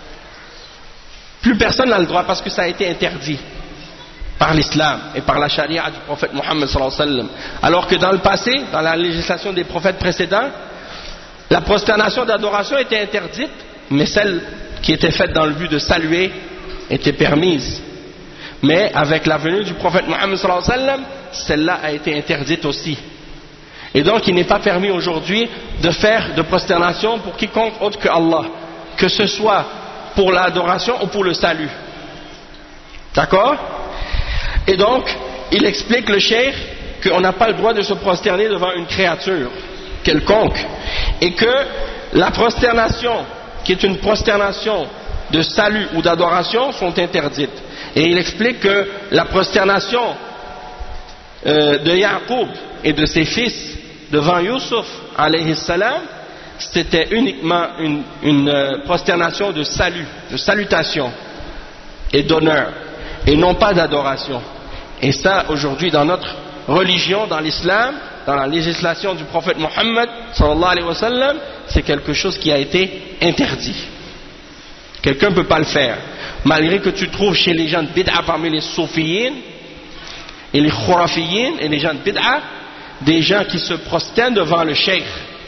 Speaker 1: Plus personne n'a le droit, parce que ça a été interdit par l'islam et par la charia du prophète Mohammed sallallahu alayhi wa sallam. Alors que dans le passé, dans la législation des prophètes précédents, la prosternation d'adoration était interdite, mais celle qui était faite dans le but de saluer était permise. Mais avec la venue du prophète Mohammed sallallahu alayhi wa sallam, celle-là a été interdite aussi. Et donc il n'est pas permis aujourd'hui de faire de prosternation pour quiconque autre que Allah, que ce soit pour l'adoration ou pour le salut. D'accord? Et donc il explique le cheikh qu'on n'a pas le droit de se prosterner devant une créature quelconque, et que la prosternation qui est une prosternation de salut ou d'adoration sont interdites. Et il explique que la prosternation euh, de Yaqub et de ses fils devant Yusuf alayhi salam, c'était uniquement une, une euh, prosternation de salut, de salutation et d'honneur, et non pas d'adoration. Et ça, aujourd'hui, dans notre religion, dans l'islam, dans la législation du prophète Mohammed sallallahu alayhi wa sallam, c'est quelque chose qui a été interdit. Quelqu'un ne peut pas le faire, malgré que tu trouves chez les gens de bid'a, parmi les soufiyyin et les khurafiyyin et les gens de bid'a, des gens qui se prosternent devant le cheikh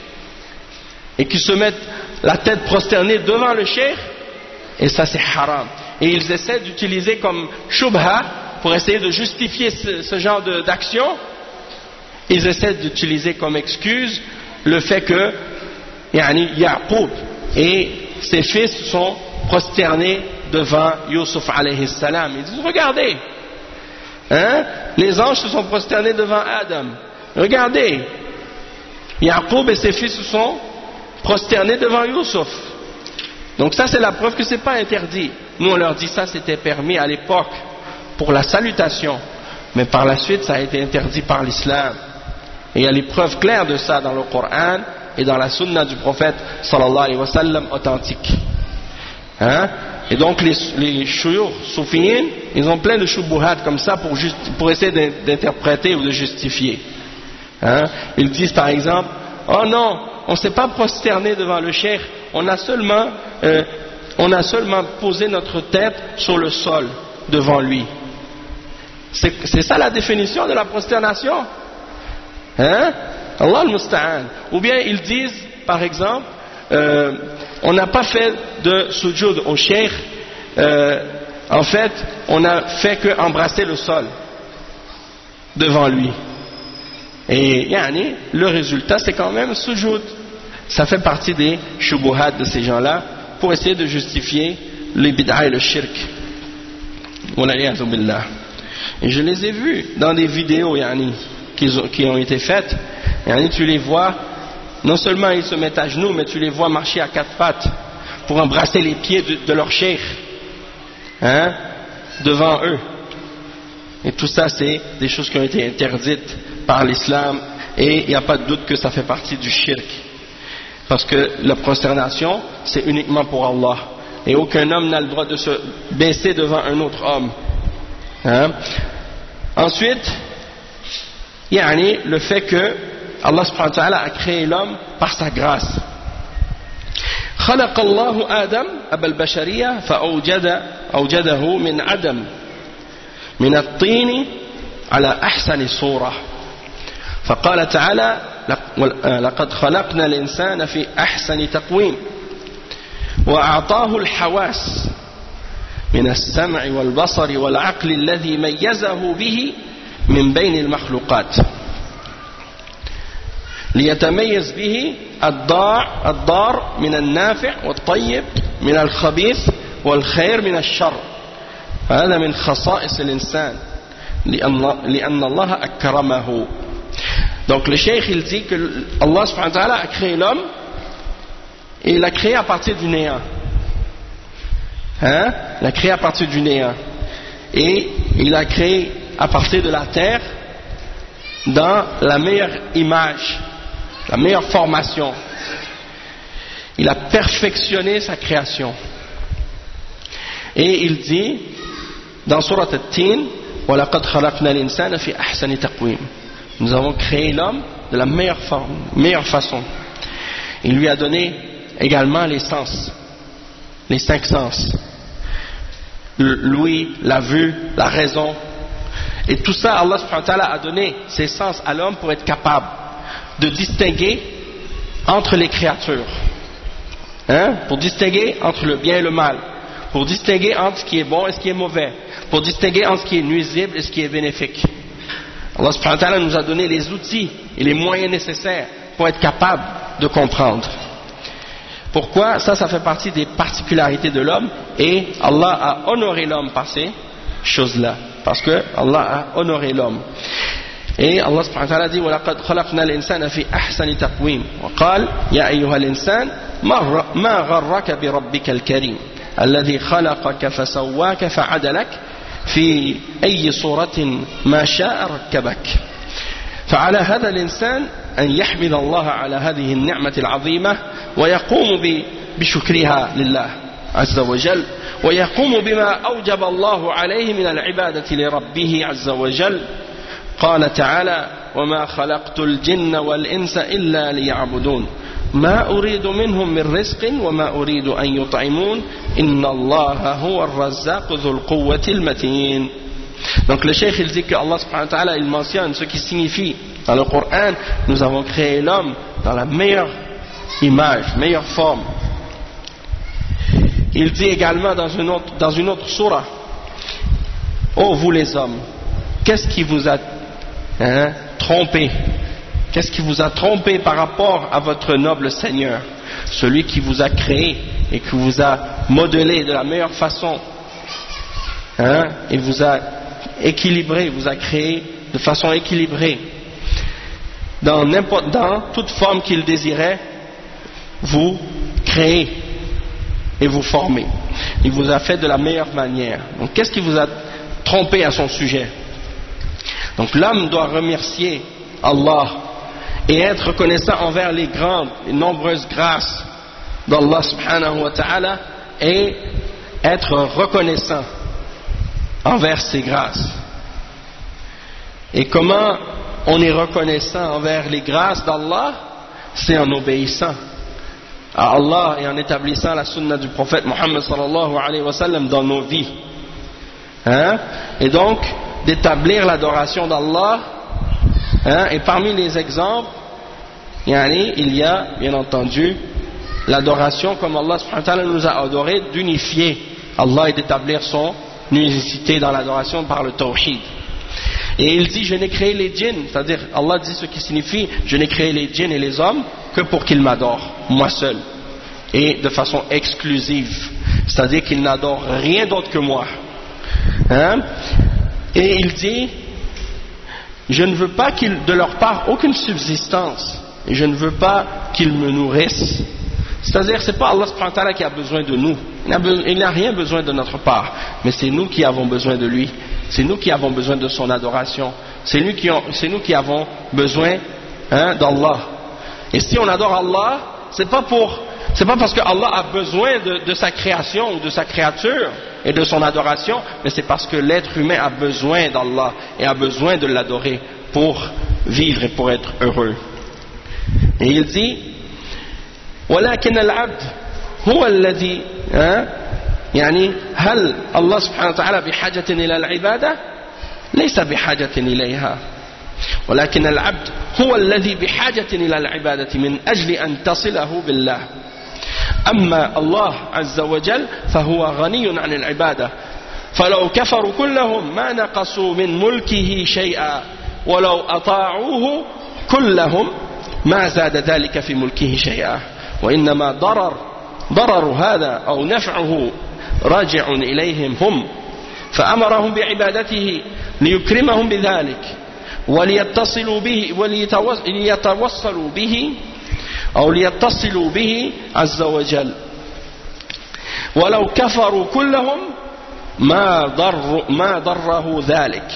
Speaker 1: et qui se mettent la tête prosternée devant le cheikh, et ça c'est haram. Et ils essaient d'utiliser comme shubha, pour essayer de justifier ce, ce genre d'action, ils essaient d'utiliser comme excuse le fait que yani, Yaqub et ses fils sont prosternés devant Yusuf alayhi salam. Ils disent, regardez, hein, les anges se sont prosternés devant Adam. Regardez, Yaqub et ses fils se sont prosternés devant Yusuf. Donc ça c'est la preuve que c'est pas interdit. Nous on leur dit ça c'était permis à l'époque pour la salutation, mais par la suite ça a été interdit par l'islam. Et il y a les preuves claires de ça dans le Coran et dans la sunna du prophète sallallahu alayhi wa sallam authentique. Hein? Et donc les, les shuyukh soufiyin, ils ont plein de shubuhat comme ça pour, juste, pour essayer d'interpréter ou de justifier. Hein? Ils disent par exemple, oh non, on ne s'est pas prosterné devant le cheikh, on a seulement, euh, on a seulement posé notre tête sur le sol devant lui. C'est ça la définition de la prosternation? Hein? Allah al-Musta'an. Ou bien ils disent, par exemple, euh, on n'a pas fait de sujoud au cheikh, euh, en fait, on n'a fait que embrasser le sol devant lui. Et yani, le résultat, c'est quand même sujoud. Ça fait partie des shubuhat de ces gens-là pour essayer de justifier les bid'a et le shirk. Et je les ai vus dans des vidéos yani, qui, ont, qui ont été faites. Yani, tu les vois, non seulement ils se mettent à genoux, mais tu les vois marcher à quatre pattes pour embrasser les pieds de, de leur cheikh, hein, devant eux. Et tout ça, c'est des choses qui ont été interdites par l'islam, et il n'y a pas de doute que ça fait partie du shirk. Parce que la prosternation, c'est uniquement pour Allah. Et aucun homme n'a le droit de se baisser devant un autre homme. Hein? Ensuite, yani, le fait que Allah subhanahu wa ta'ala a créé l'homme par sa grâce. خلق الله آدم أبا البشرية فأوجد أوجده من عدم من الطين على أحسن صورة فقال تعالى لقد خلقنا الإنسان في أحسن تقويم وأعطاه الحواس من السمع والبصر والعقل الذي ميزه به من بين المخلوقات ليتميز به الضار, الضار من النافع والطيب من الخبيث والخير من الشر هذا من خصائص الإنسان لأن الله أكرمه. Donc le cheikh il dit que Allah subhanahu wa ta'ala a créé l'homme et il l'a créé à partir du néant. Hein? Il l'a créé à partir du néant et il l'a créé à partir de la terre dans la meilleure image, la meilleure formation. Il a perfectionné sa création. Et il dit dans Surat At-Tin, وَلَقَدْ خَلَقْنَا الْإِنسَانَ فِي أَحْسَنِ تَقْوِيمٍ. Nous avons créé l'homme de la meilleure forme, meilleure façon. Il lui a donné également les sens, les cinq sens, l'ouïe, la vue, la raison. Et tout ça, Allah subhanahu wa ta'ala a donné ses sens à l'homme pour être capable de distinguer entre les créatures. Hein? Pour distinguer entre le bien et le mal. Pour distinguer entre ce qui est bon et ce qui est mauvais. Pour distinguer entre ce qui est nuisible et ce qui est bénéfique. Allah subhanahu wa ta'ala nous a donné les outils et les moyens nécessaires pour être capable de comprendre. Pourquoi? Ça, ça fait partie des particularités de l'homme et Allah a honoré l'homme par ces choses-là. Parce que Allah a honoré l'homme. Et Allah subhanahu wa ta'ala dit وَلَقَدْ خَلَقْنَا الْإِنسَانَ فِي أَحْسَنِ تَقْوِيمٍ وقال يا أيها الإنسان ما غرك بربك الكريم الذي خلقك فسواك فعدلك في أي صورة ما شاء ركبك. فعلى هذا الإنسان أن يحمد الله على هذه النعمة العظيمة ويقوم بشكرها لله عز وجل ويقوم بما أوجب الله عليه من العبادة لربه عز وجل. قال تعالى وما خلقت الجن والإنس إلا ليعبدون ما أريد منهم من رزق وما أريد أن يطعمون إن الله هو الرزاق ذو القوة المتين. Donc le cheikh il dit que Allah subhanahu wa ta'ala il mentionne ce qui signifie dans le Coran nous avons créé l'homme dans la meilleure image, meilleure forme. Il dit également dans une autre, dans une autre sourate ô vous les hommes, qu'est-ce qui vous a hein, trompé? Qu'est-ce qui vous a trompé par rapport à votre noble Seigneur, celui qui vous a créé et qui vous a modelé de la meilleure façon, hein, et vous a équilibré, vous a créé de façon équilibrée, dans n'importe, dans toute forme qu'il désirait vous créer. et vous former. Il vous a fait de la meilleure manière. Donc qu'est-ce qui vous a trompé à son sujet? Donc l'homme doit remercier Allah et être reconnaissant envers les grandes et nombreuses grâces d'Allah subhanahu wa ta'ala et être reconnaissant envers ces grâces. Et comment on est reconnaissant envers les grâces d'Allah? C'est en obéissant à Allah et en établissant la sunna du prophète Muhammad sallallahu alayhi wa sallam dans nos vies. Hein? Et donc, d'établir l'adoration d'Allah. Hein? Et parmi les exemples, yani, il y a, bien entendu, l'adoration comme Allah subhanahu wa ta'ala nous a adoré, d'unifier Allah et d'établir son unicité dans l'adoration par le tawhid. Et il dit, je n'ai créé les djinns, c'est-à-dire Allah dit ce qui signifie, je n'ai créé les djinns et les hommes que pour qu'ils m'adorent, moi seul, et de façon exclusive, c'est-à-dire qu'ils n'adorent rien d'autre que moi. Hein? Et il dit, je ne veux pas qu'ils, de leur part aucune subsistance, et je ne veux pas qu'ils me nourrissent. C'est-à-dire, c'est pas Allah subhanahu wa ta'ala qui a besoin de nous, il n'a rien besoin de notre part, mais c'est nous qui avons besoin de lui. C'est nous qui avons besoin de son adoration. C'est nous qui, ont, c'est nous qui avons besoin hein, d'Allah. Et si on adore Allah, c'est pas pour, c'est pas parce que Allah a besoin de, de sa création ou de sa créature et de son adoration, mais c'est parce que l'être humain a besoin d'Allah et a besoin de l'adorer pour vivre et pour être heureux. Et il dit, ولكن العبد هو الذي يعني هل الله سبحانه وتعالى بحاجة إلى العبادة؟ ليس بحاجة إليها، ولكن العبد هو الذي بحاجة إلى العبادة من أجل أن تصله بالله. أما الله عز وجل فهو غني عن العبادة، فلو كفروا كلهم ما نقصوا من ملكه شيئا، ولو أطاعوه كلهم ما زاد ذلك في ملكه شيئا، وإنما ضرر ضرر هذا أو نفعه راجع إليهم هم، فأمرهم بعبادته ليكرمهم بذلك وليتصلوا به وليتوصلوا به أو ليتصلوا به عز وجل. ولو كفروا كلهم ما ضر ما ضره ذلك.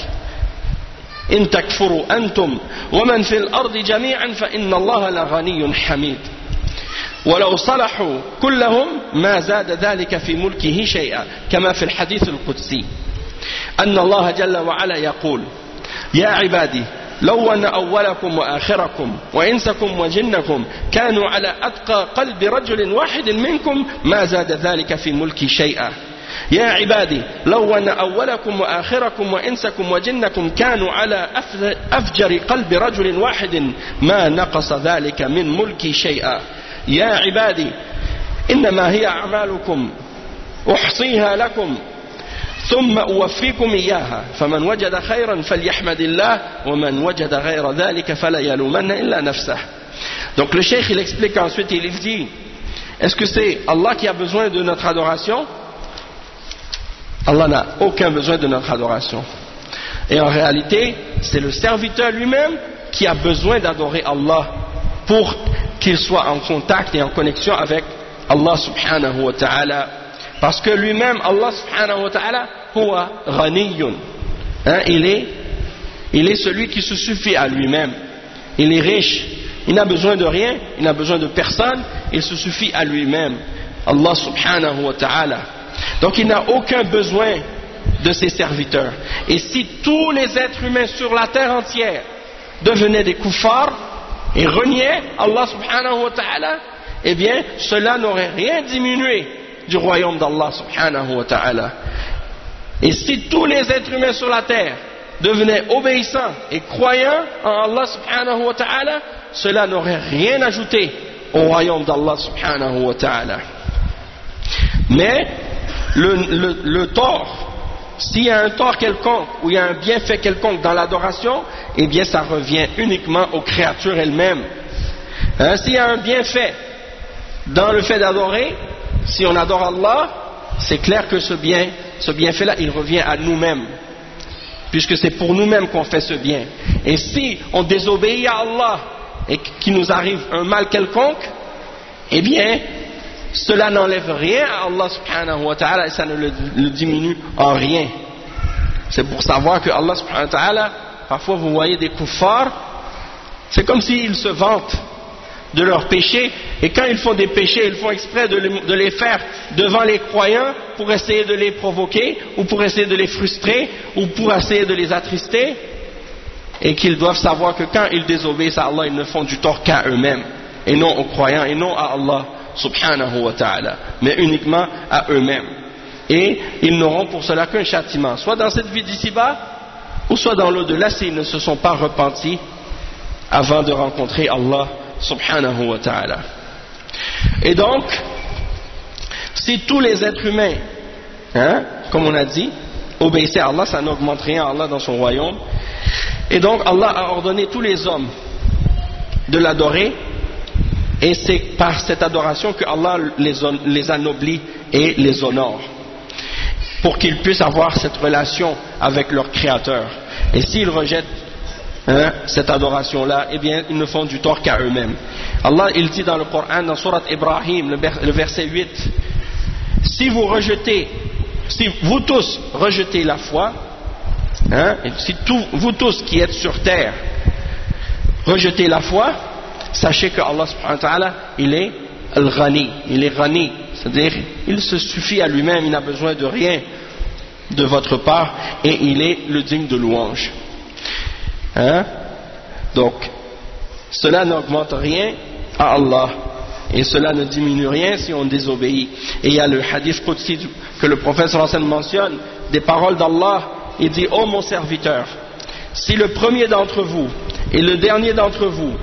Speaker 1: إن تكفروا أنتم ومن في الأرض جميعا فإن الله لغني حميد. ولو صلحوا كلهم ما زاد ذلك في ملكه شيئا، كما في الحديث القدسي أن الله جل وعلا يقول: يا عبادي لو أن أولكم وآخركم وإنسكم وجنكم كانوا على أتقى قلب رجل واحد منكم ما زاد ذلك في ملكي شيئا. يا عبادي لو أن أولكم وآخركم وإنسكم وجنكم كانوا على أفجر قلب رجل واحد ما نقص ذلك من ملكي شيئا. يا عبادي إنما هي أعمالكم أحصيها لكم ثم أوفيكم إياها، فمن وجد خيرا فليحمد الله ومن وجد غير ذلك فلا يلومن إلا نفسه. Donc le cheikh il explique ensuite, il dit, est-ce que c'est Allah qui a besoin de notre adoration? Allah n'a aucun besoin de notre adoration. Et en réalité, c'est le serviteur lui-même qui a besoin d'adorer Allah pour qu'il soit en contact et en connexion avec Allah subhanahu wa ta'ala. Parce que lui-même, Allah subhanahu wa ta'ala, huwa ghaniyun. Hein, il est, il est celui qui se suffit à lui-même. Il est riche. Il n'a besoin de rien. Il n'a besoin de personne. Il se suffit à lui-même. Allah subhanahu wa ta'ala. Donc il n'a aucun besoin de ses serviteurs. Et si tous les êtres humains sur la terre entière devenaient des kuffars et reniaient Allah subhanahu wa ta'ala, eh bien cela n'aurait rien diminué du royaume d'Allah subhanahu wa ta'ala. Et si tous les êtres humains sur la terre devenaient obéissants et croyants en Allah subhanahu wa ta'ala, cela n'aurait rien ajouté au royaume d'Allah subhanahu wa ta'ala. Mais le, le, le tort, s'il y a un tort quelconque ou il y a un bienfait quelconque dans l'adoration, eh bien ça revient uniquement aux créatures elles-mêmes. Hein, s'il y a un bienfait dans le fait d'adorer, si on adore Allah, c'est clair que ce bien, ce bienfait-là, il revient à nous-mêmes, puisque c'est pour nous-mêmes qu'on fait ce bien. Et si on désobéit à Allah et qu'il nous arrive un mal quelconque, eh bien, cela n'enlève rien à Allah subhanahu wa ta'ala et ça ne le, le diminue en rien. C'est pour savoir que Allah subhanahu wa ta'ala, parfois vous voyez des kuffars, c'est comme s'ils se vantent de leurs péchés, et quand ils font des péchés, ils font exprès de les, de les faire devant les croyants pour essayer de les provoquer, ou pour essayer de les frustrer, ou pour essayer de les attrister, et qu'ils doivent savoir que quand ils désobéissent à Allah, ils ne font du tort qu'à eux-mêmes, et non aux croyants, et non à Allah subhanahu wa ta'ala, mais uniquement à eux-mêmes. Et ils n'auront pour cela qu'un châtiment, soit dans cette vie d'ici-bas, ou soit dans l'au-delà, s'ils ne se sont pas repentis avant de rencontrer Allah subhanahu wa ta'ala. Et donc, si tous les êtres humains, hein, comme on a dit, obéissaient à Allah, ça n'augmente rien à Allah dans son royaume. Et donc Allah a ordonné tous les hommes de l'adorer, et c'est par cette adoration que Allah les, les anoblit et les honore, pour qu'ils puissent avoir cette relation avec leur Créateur. Et s'ils rejettent Hein, cette adoration-là, eh bien, ils ne font du tort qu'à eux-mêmes. Allah, il dit dans le Coran, dans Surat Ibrahim, le, le verset huit, si vous rejetez, si vous tous rejetez la foi, hein, si tout, vous tous qui êtes sur terre rejetez la foi, sachez que Allah subhanahu wa ta'ala, il est al-Ghani, il est Ghani, c'est-à-dire, il se suffit à lui-même, il n'a besoin de rien de votre part, et il est le digne de louange. Hein? Donc, cela n'augmente rien à Allah et cela ne diminue rien si on désobéit. Et il y a le hadith Qudsi que le prophète sallallahu alayhi wa sallam mentionne, des paroles d'Allah. Il dit: ô mon serviteur, si le premier d'entre vous et le dernier d'entre vous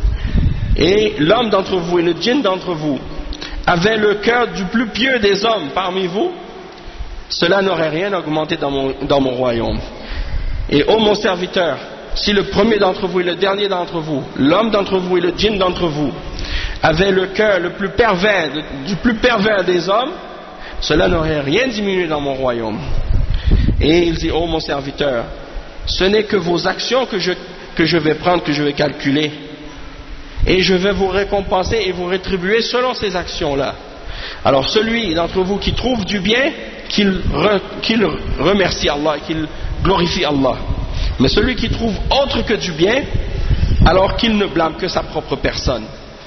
Speaker 1: et l'homme d'entre vous et le djinn d'entre vous avaient le cœur du plus pieux des hommes parmi vous, cela n'aurait rien augmenté dans mon, dans mon royaume. Et ô mon serviteur, si le premier d'entre vous et le dernier d'entre vous, l'homme d'entre vous et le djinn d'entre vous, avaient le cœur le plus pervers, du plus pervers des hommes, cela n'aurait rien diminué dans mon royaume. Et il dit: ô mon serviteur, ce n'est que vos actions que je, que je vais prendre, que je vais calculer, et je vais vous récompenser et vous rétribuer selon ces actions-là. Alors celui d'entre vous qui trouve du bien, qu'il, re, qu'il remercie Allah, qu'il glorifie Allah. Mais celui qui trouve autre que du bien, alors qu'il ne blâme que sa propre personne.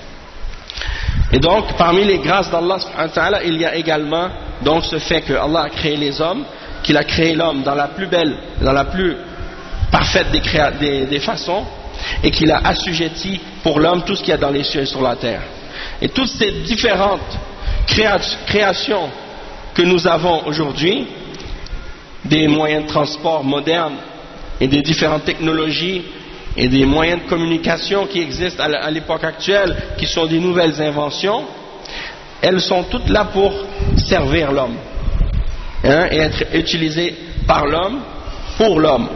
Speaker 1: Et donc, parmi les grâces d'Allah subhanahu wa ta'ala, il y a également donc ce fait que Allah a créé les hommes, qu'il a créé l'homme dans la plus belle, dans la plus parfaite des, créa, des, des façons, et qu'il a assujetti pour l'homme tout ce qu'il y a dans les cieux et sur la terre. Et toutes ces différentes créa, créations que nous avons aujourd'hui, des moyens de transport modernes, et des différentes technologies et des moyens de communication qui existent à l'époque actuelle, qui sont des nouvelles inventions, elles sont toutes là pour servir l'homme, hein, et être utilisées par l'homme, pour l'homme.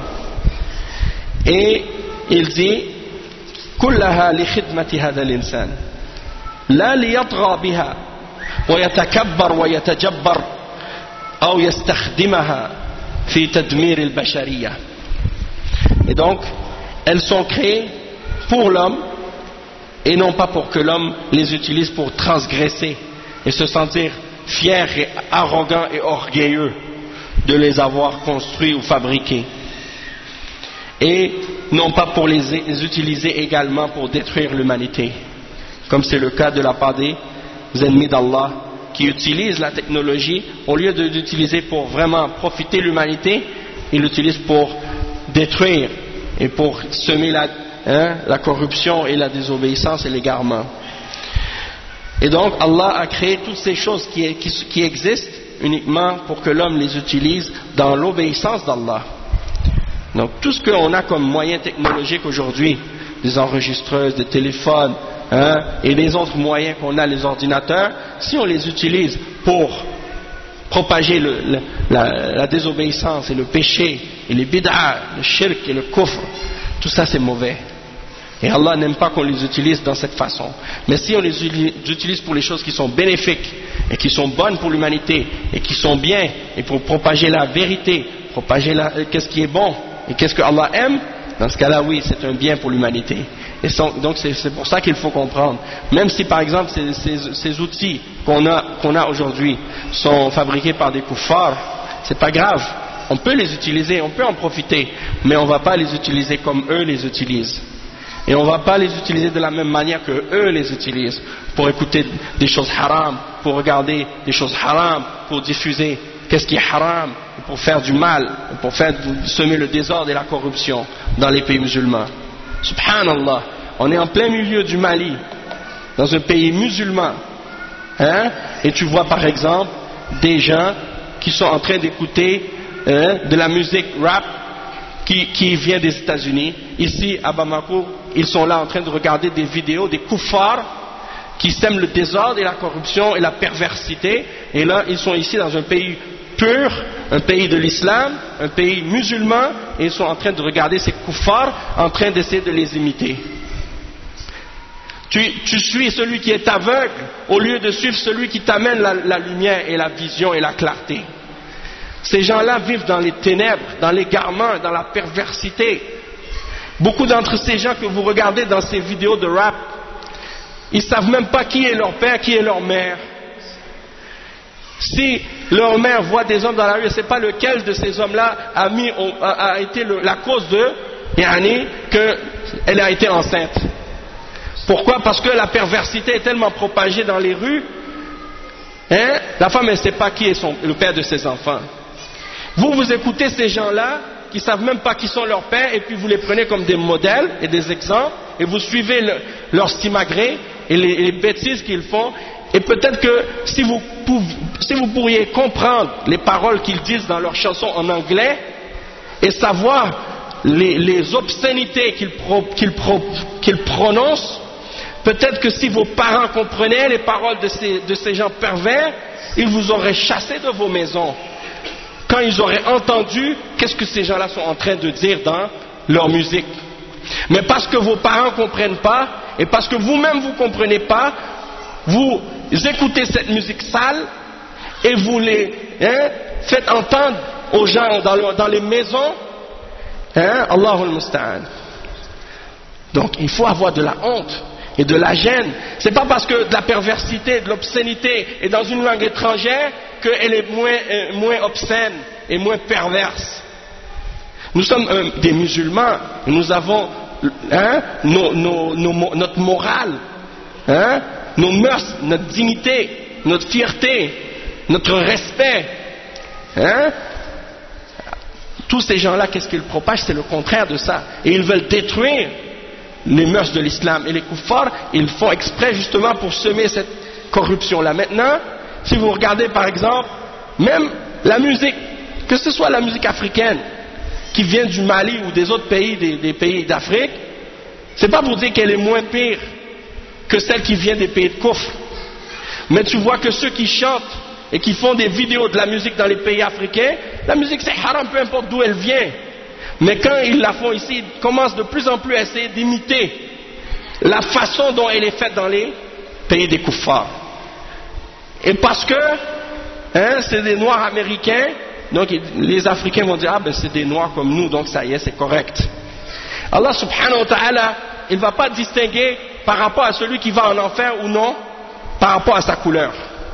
Speaker 1: Et il dit: كلها لخدمة هذا الإنسان لا ليطغى بها ويتكبر ويتجبر أو يستخدمها في تدمير البشرية. Et donc, elles sont créées pour l'homme et non pas pour que l'homme les utilise pour transgresser et se sentir fier et arrogant et orgueilleux de les avoir construits ou fabriqués. Et non pas pour les, les utiliser également pour détruire l'humanité, comme c'est le cas de la part des ennemis d'Allah qui utilisent la technologie, au lieu de l'utiliser pour vraiment profiter l'humanité, ils l'utilisent pour détruire et pour semer la, hein, la corruption et la désobéissance et l'égarement. Et donc Allah a créé toutes ces choses qui, qui, qui existent uniquement pour que l'homme les utilise dans l'obéissance d'Allah. Donc tout ce qu'on a comme moyen technologique aujourd'hui, des enregistreuses, des téléphones, hein, et les autres moyens qu'on a, les ordinateurs, si on les utilise pour propager le, le, la, la désobéissance et le péché et les bid'a, le shirk et le kufr, tout ça c'est mauvais. Et Allah n'aime pas qu'on les utilise dans cette façon. Mais si on les utilise pour les choses qui sont bénéfiques et qui sont bonnes pour l'humanité et qui sont bien et pour propager la vérité, propager la, qu'est-ce qui est bon et qu'est-ce que Allah aime, dans ce cas-là oui c'est un bien pour l'humanité. Et sont, donc c'est pour ça qu'il faut comprendre. Même si par exemple ces, ces, ces outils qu'on a, qu'on a aujourd'hui sont fabriqués par des kuffars, c'est pas grave. On peut les utiliser, on peut en profiter, mais on ne va pas les utiliser comme eux les utilisent. Et on ne va pas les utiliser de la même manière que eux les utilisent, pour écouter des choses haram, pour regarder des choses haram, pour diffuser qu'est-ce qui est haram, pour faire du mal, pour faire semer le désordre et la corruption dans les pays musulmans. Subhanallah, on est en plein milieu du Mali, dans un pays musulman, hein, et tu vois par exemple des gens qui sont en train d'écouter hein, de la musique rap qui, qui vient des États-Unis. Ici à Bamako, ils sont là en train de regarder des vidéos des kuffars qui sèment le désordre et la corruption et la perversité, et là ils sont ici dans un pays pur, un pays de l'islam, un pays musulman, et ils sont en train de regarder ces kuffars en train d'essayer de les imiter. Tu, tu suis celui qui est aveugle au lieu de suivre celui qui t'amène la, la lumière et la vision et la clarté. Ces gens-là vivent dans les ténèbres, dans l'égarement, dans la perversité. Beaucoup d'entre ces gens que vous regardez dans ces vidéos de rap, ils ne savent même pas qui est leur père, qui est leur mère. Si leur mère voit des hommes dans la rue, elle ne sait pas lequel de ces hommes-là a, mis, a, a été le, la cause de yani, qu'elle a été enceinte. Pourquoi? Parce que la perversité est tellement propagée dans les rues, hein, la femme elle ne sait pas qui est son, le père de ses enfants. Vous, vous écoutez ces gens-là qui ne savent même pas qui sont leurs pères, et puis vous les prenez comme des modèles et des exemples, et vous suivez le, leur stimagré et les, les bêtises qu'ils font, et peut-être que si vous, pouv- si vous pourriez comprendre les paroles qu'ils disent dans leurs chansons en anglais, et savoir les, les obscénités qu'ils, pro, qu'ils, pro, qu'ils prononcent, peut-être que si vos parents comprenaient les paroles de ces, de ces gens pervers, ils vous auraient chassé de vos maisons. Quand ils auraient entendu qu'est-ce que ces gens-là sont en train de dire dans leur musique. Mais parce que vos parents ne comprennent pas, et parce que vous-même vous ne comprenez pas, vous écoutez cette musique sale, et vous les hein, faites entendre aux gens dans, le, dans les maisons, hein, Allahul Musta'an. Donc il faut avoir de la honte et de la gêne. C'est pas parce que de la perversité, de l'obscénité est dans une langue étrangère qu'elle est moins, euh, moins obscène et moins perverse. Nous sommes euh, des musulmans, et nous avons hein, nos, nos, nos, notre morale, hein, nos mœurs, notre dignité, notre fierté, notre respect. Hein. Tous ces gens-là, qu'est-ce qu'ils propagent? C'est le contraire de ça. Et ils veulent détruire les mœurs de l'islam. Et les kuffars, ils font exprès justement pour semer cette corruption-là. Maintenant, si vous regardez par exemple, même la musique, que ce soit la musique africaine, qui vient du Mali ou des autres pays, des, des pays d'Afrique, c'est pas pour dire qu'elle est moins pire que celle qui vient des pays de Kufr. Mais tu vois que ceux qui chantent et qui font des vidéos de la musique dans les pays africains, la musique c'est haram, peu importe d'où elle vient. Mais quand ils la font ici, ils commencent de plus en plus à essayer d'imiter la façon dont elle est faite dans les pays des kuffars. Et parce que hein, c'est des noirs américains, donc les Africains vont dire ah ben c'est des noirs comme nous, donc ça y est, c'est correct. Allah subhanahu wa ta'ala, il ne va pas distinguer par rapport à celui qui va en enfer ou non, par rapport à sa couleur.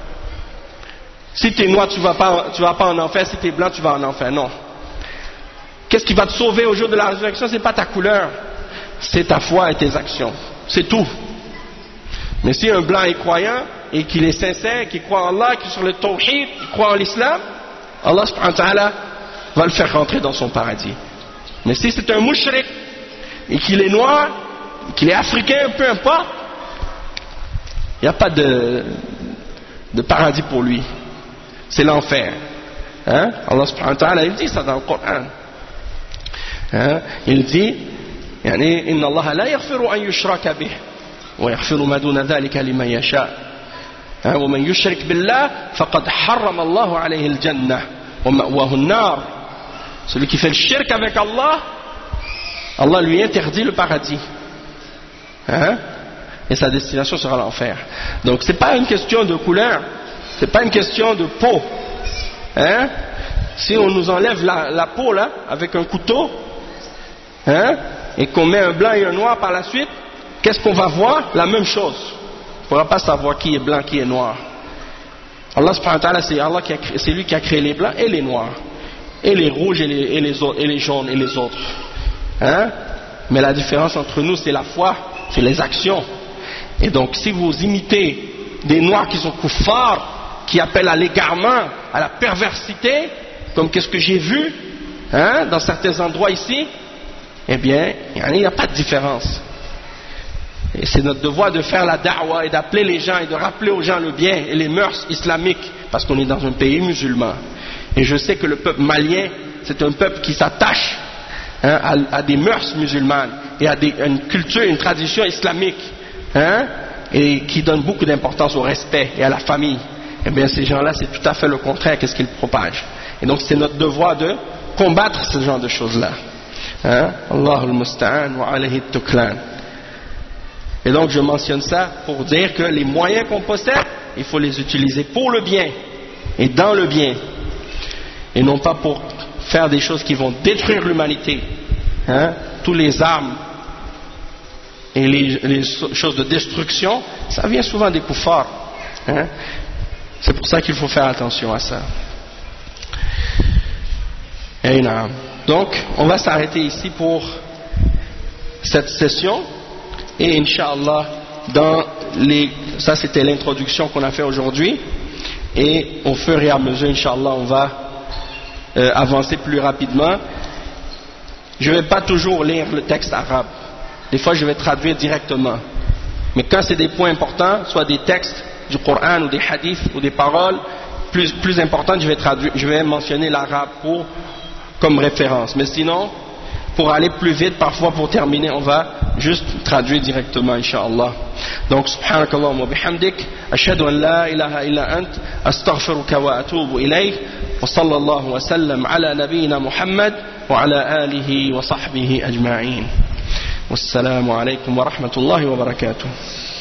Speaker 1: Si tu es noir, tu ne vas, vas pas en enfer, si tu es blanc, tu vas en enfer, non. Qu'est-ce qui va te sauver au jour de la résurrection? Ce n'est pas ta couleur, c'est ta foi et tes actions, c'est tout. Mais si un blanc est croyant et qu'il est sincère, qu'il croit en Allah, qu'il est sur le tawhid, qu'il croit en l'islam, Allah subhanahu wa ta'ala va le faire rentrer dans son paradis. Mais si c'est un mushrik et qu'il est noir, qu'il est africain, peu importe, il n'y a pas de, de paradis pour lui. C'est l'enfer. Hein? Allah subhanahu wa ta'ala, il dit ça dans le Coran. Hein? Il dit يعني إن الله لا يغفر أن يشرك به ويغفر ما دون ذلك لمن يشاء ومن يشرك بالله فقد حرم الله عليه الجنة ومأواه النار. Celui qui fait le shirk avec Allah, Allah lui interdit le paradis. Hein? Et sa destination sera l'enfer. Donc c'est pas une question de couleur, c'est pas une question de peau. Hein? Si on nous enlève la, la peau là avec un couteau, hein, et qu'on met un blanc et un noir par la suite, qu'est-ce qu'on va voir? La même chose. On ne pourra pas savoir qui est blanc, qui est noir. Allah subhanahu wa ta'ala, c'est Allah qui a créé, c'est lui qui a créé les blancs et les noirs, et les rouges et les, et les, autres, et les jaunes et les autres. Hein? Mais la différence entre nous, c'est la foi, c'est les actions. Et donc, si vous imitez des noirs qui sont kuffars, qui appellent à l'égarement, à la perversité, comme qu'est-ce que j'ai vu, hein, dans certains endroits ici, eh bien, il n'y a pas de différence. Et c'est notre devoir de faire la da'wa et d'appeler les gens et de rappeler aux gens le bien et les mœurs islamiques, parce qu'on est dans un pays musulman. Et je sais que le peuple malien, c'est un peuple qui s'attache, hein, à, à des mœurs musulmanes et à, des, à une culture, une tradition islamique, hein, et qui donne beaucoup d'importance au respect et à la famille. Eh bien, ces gens-là, c'est tout à fait le contraire qu'est-ce qu'ils propagent. Et donc, c'est notre devoir de combattre ce genre de choses-là. Hein? Allahul musta'an wa alayhi tuklan. Et donc, je mentionne ça pour dire que les moyens qu'on possède, il faut les utiliser pour le bien et dans le bien, et non pas pour faire des choses qui vont détruire l'humanité. Hein? Tous les armes et les, les choses de destruction, ça vient souvent des kuffars. Hein? C'est pour ça qu'il faut faire attention à ça. Et non. Donc, on va s'arrêter ici pour cette session. Et Inch'Allah, dans les, ça c'était l'introduction qu'on a fait aujourd'hui. Et au fur et à mesure, Inch'Allah, on va euh, avancer plus rapidement. Je ne vais pas toujours lire le texte arabe. Des fois, je vais traduire directement. Mais quand c'est des points importants, soit des textes du Coran ou des hadiths ou des paroles plus, plus importantes, je vais, traduire, je vais mentionner l'arabe pour, comme référence. Mais sinon, pour aller plus vite, parfois pour terminer, on va juste traduire directement, Inch'Allah. Donc, subhanakallahumma wa bihamdik, ashhadu an la ilaha illa ant, astaghfiruka wa atubu ilayk, wa sallallahu wa sallam ala nabiyyina Muhammad wa ala alihi wa sahbihi ajma'in. Wassalamu alaykum wa rahmatullahi wa barakatuh.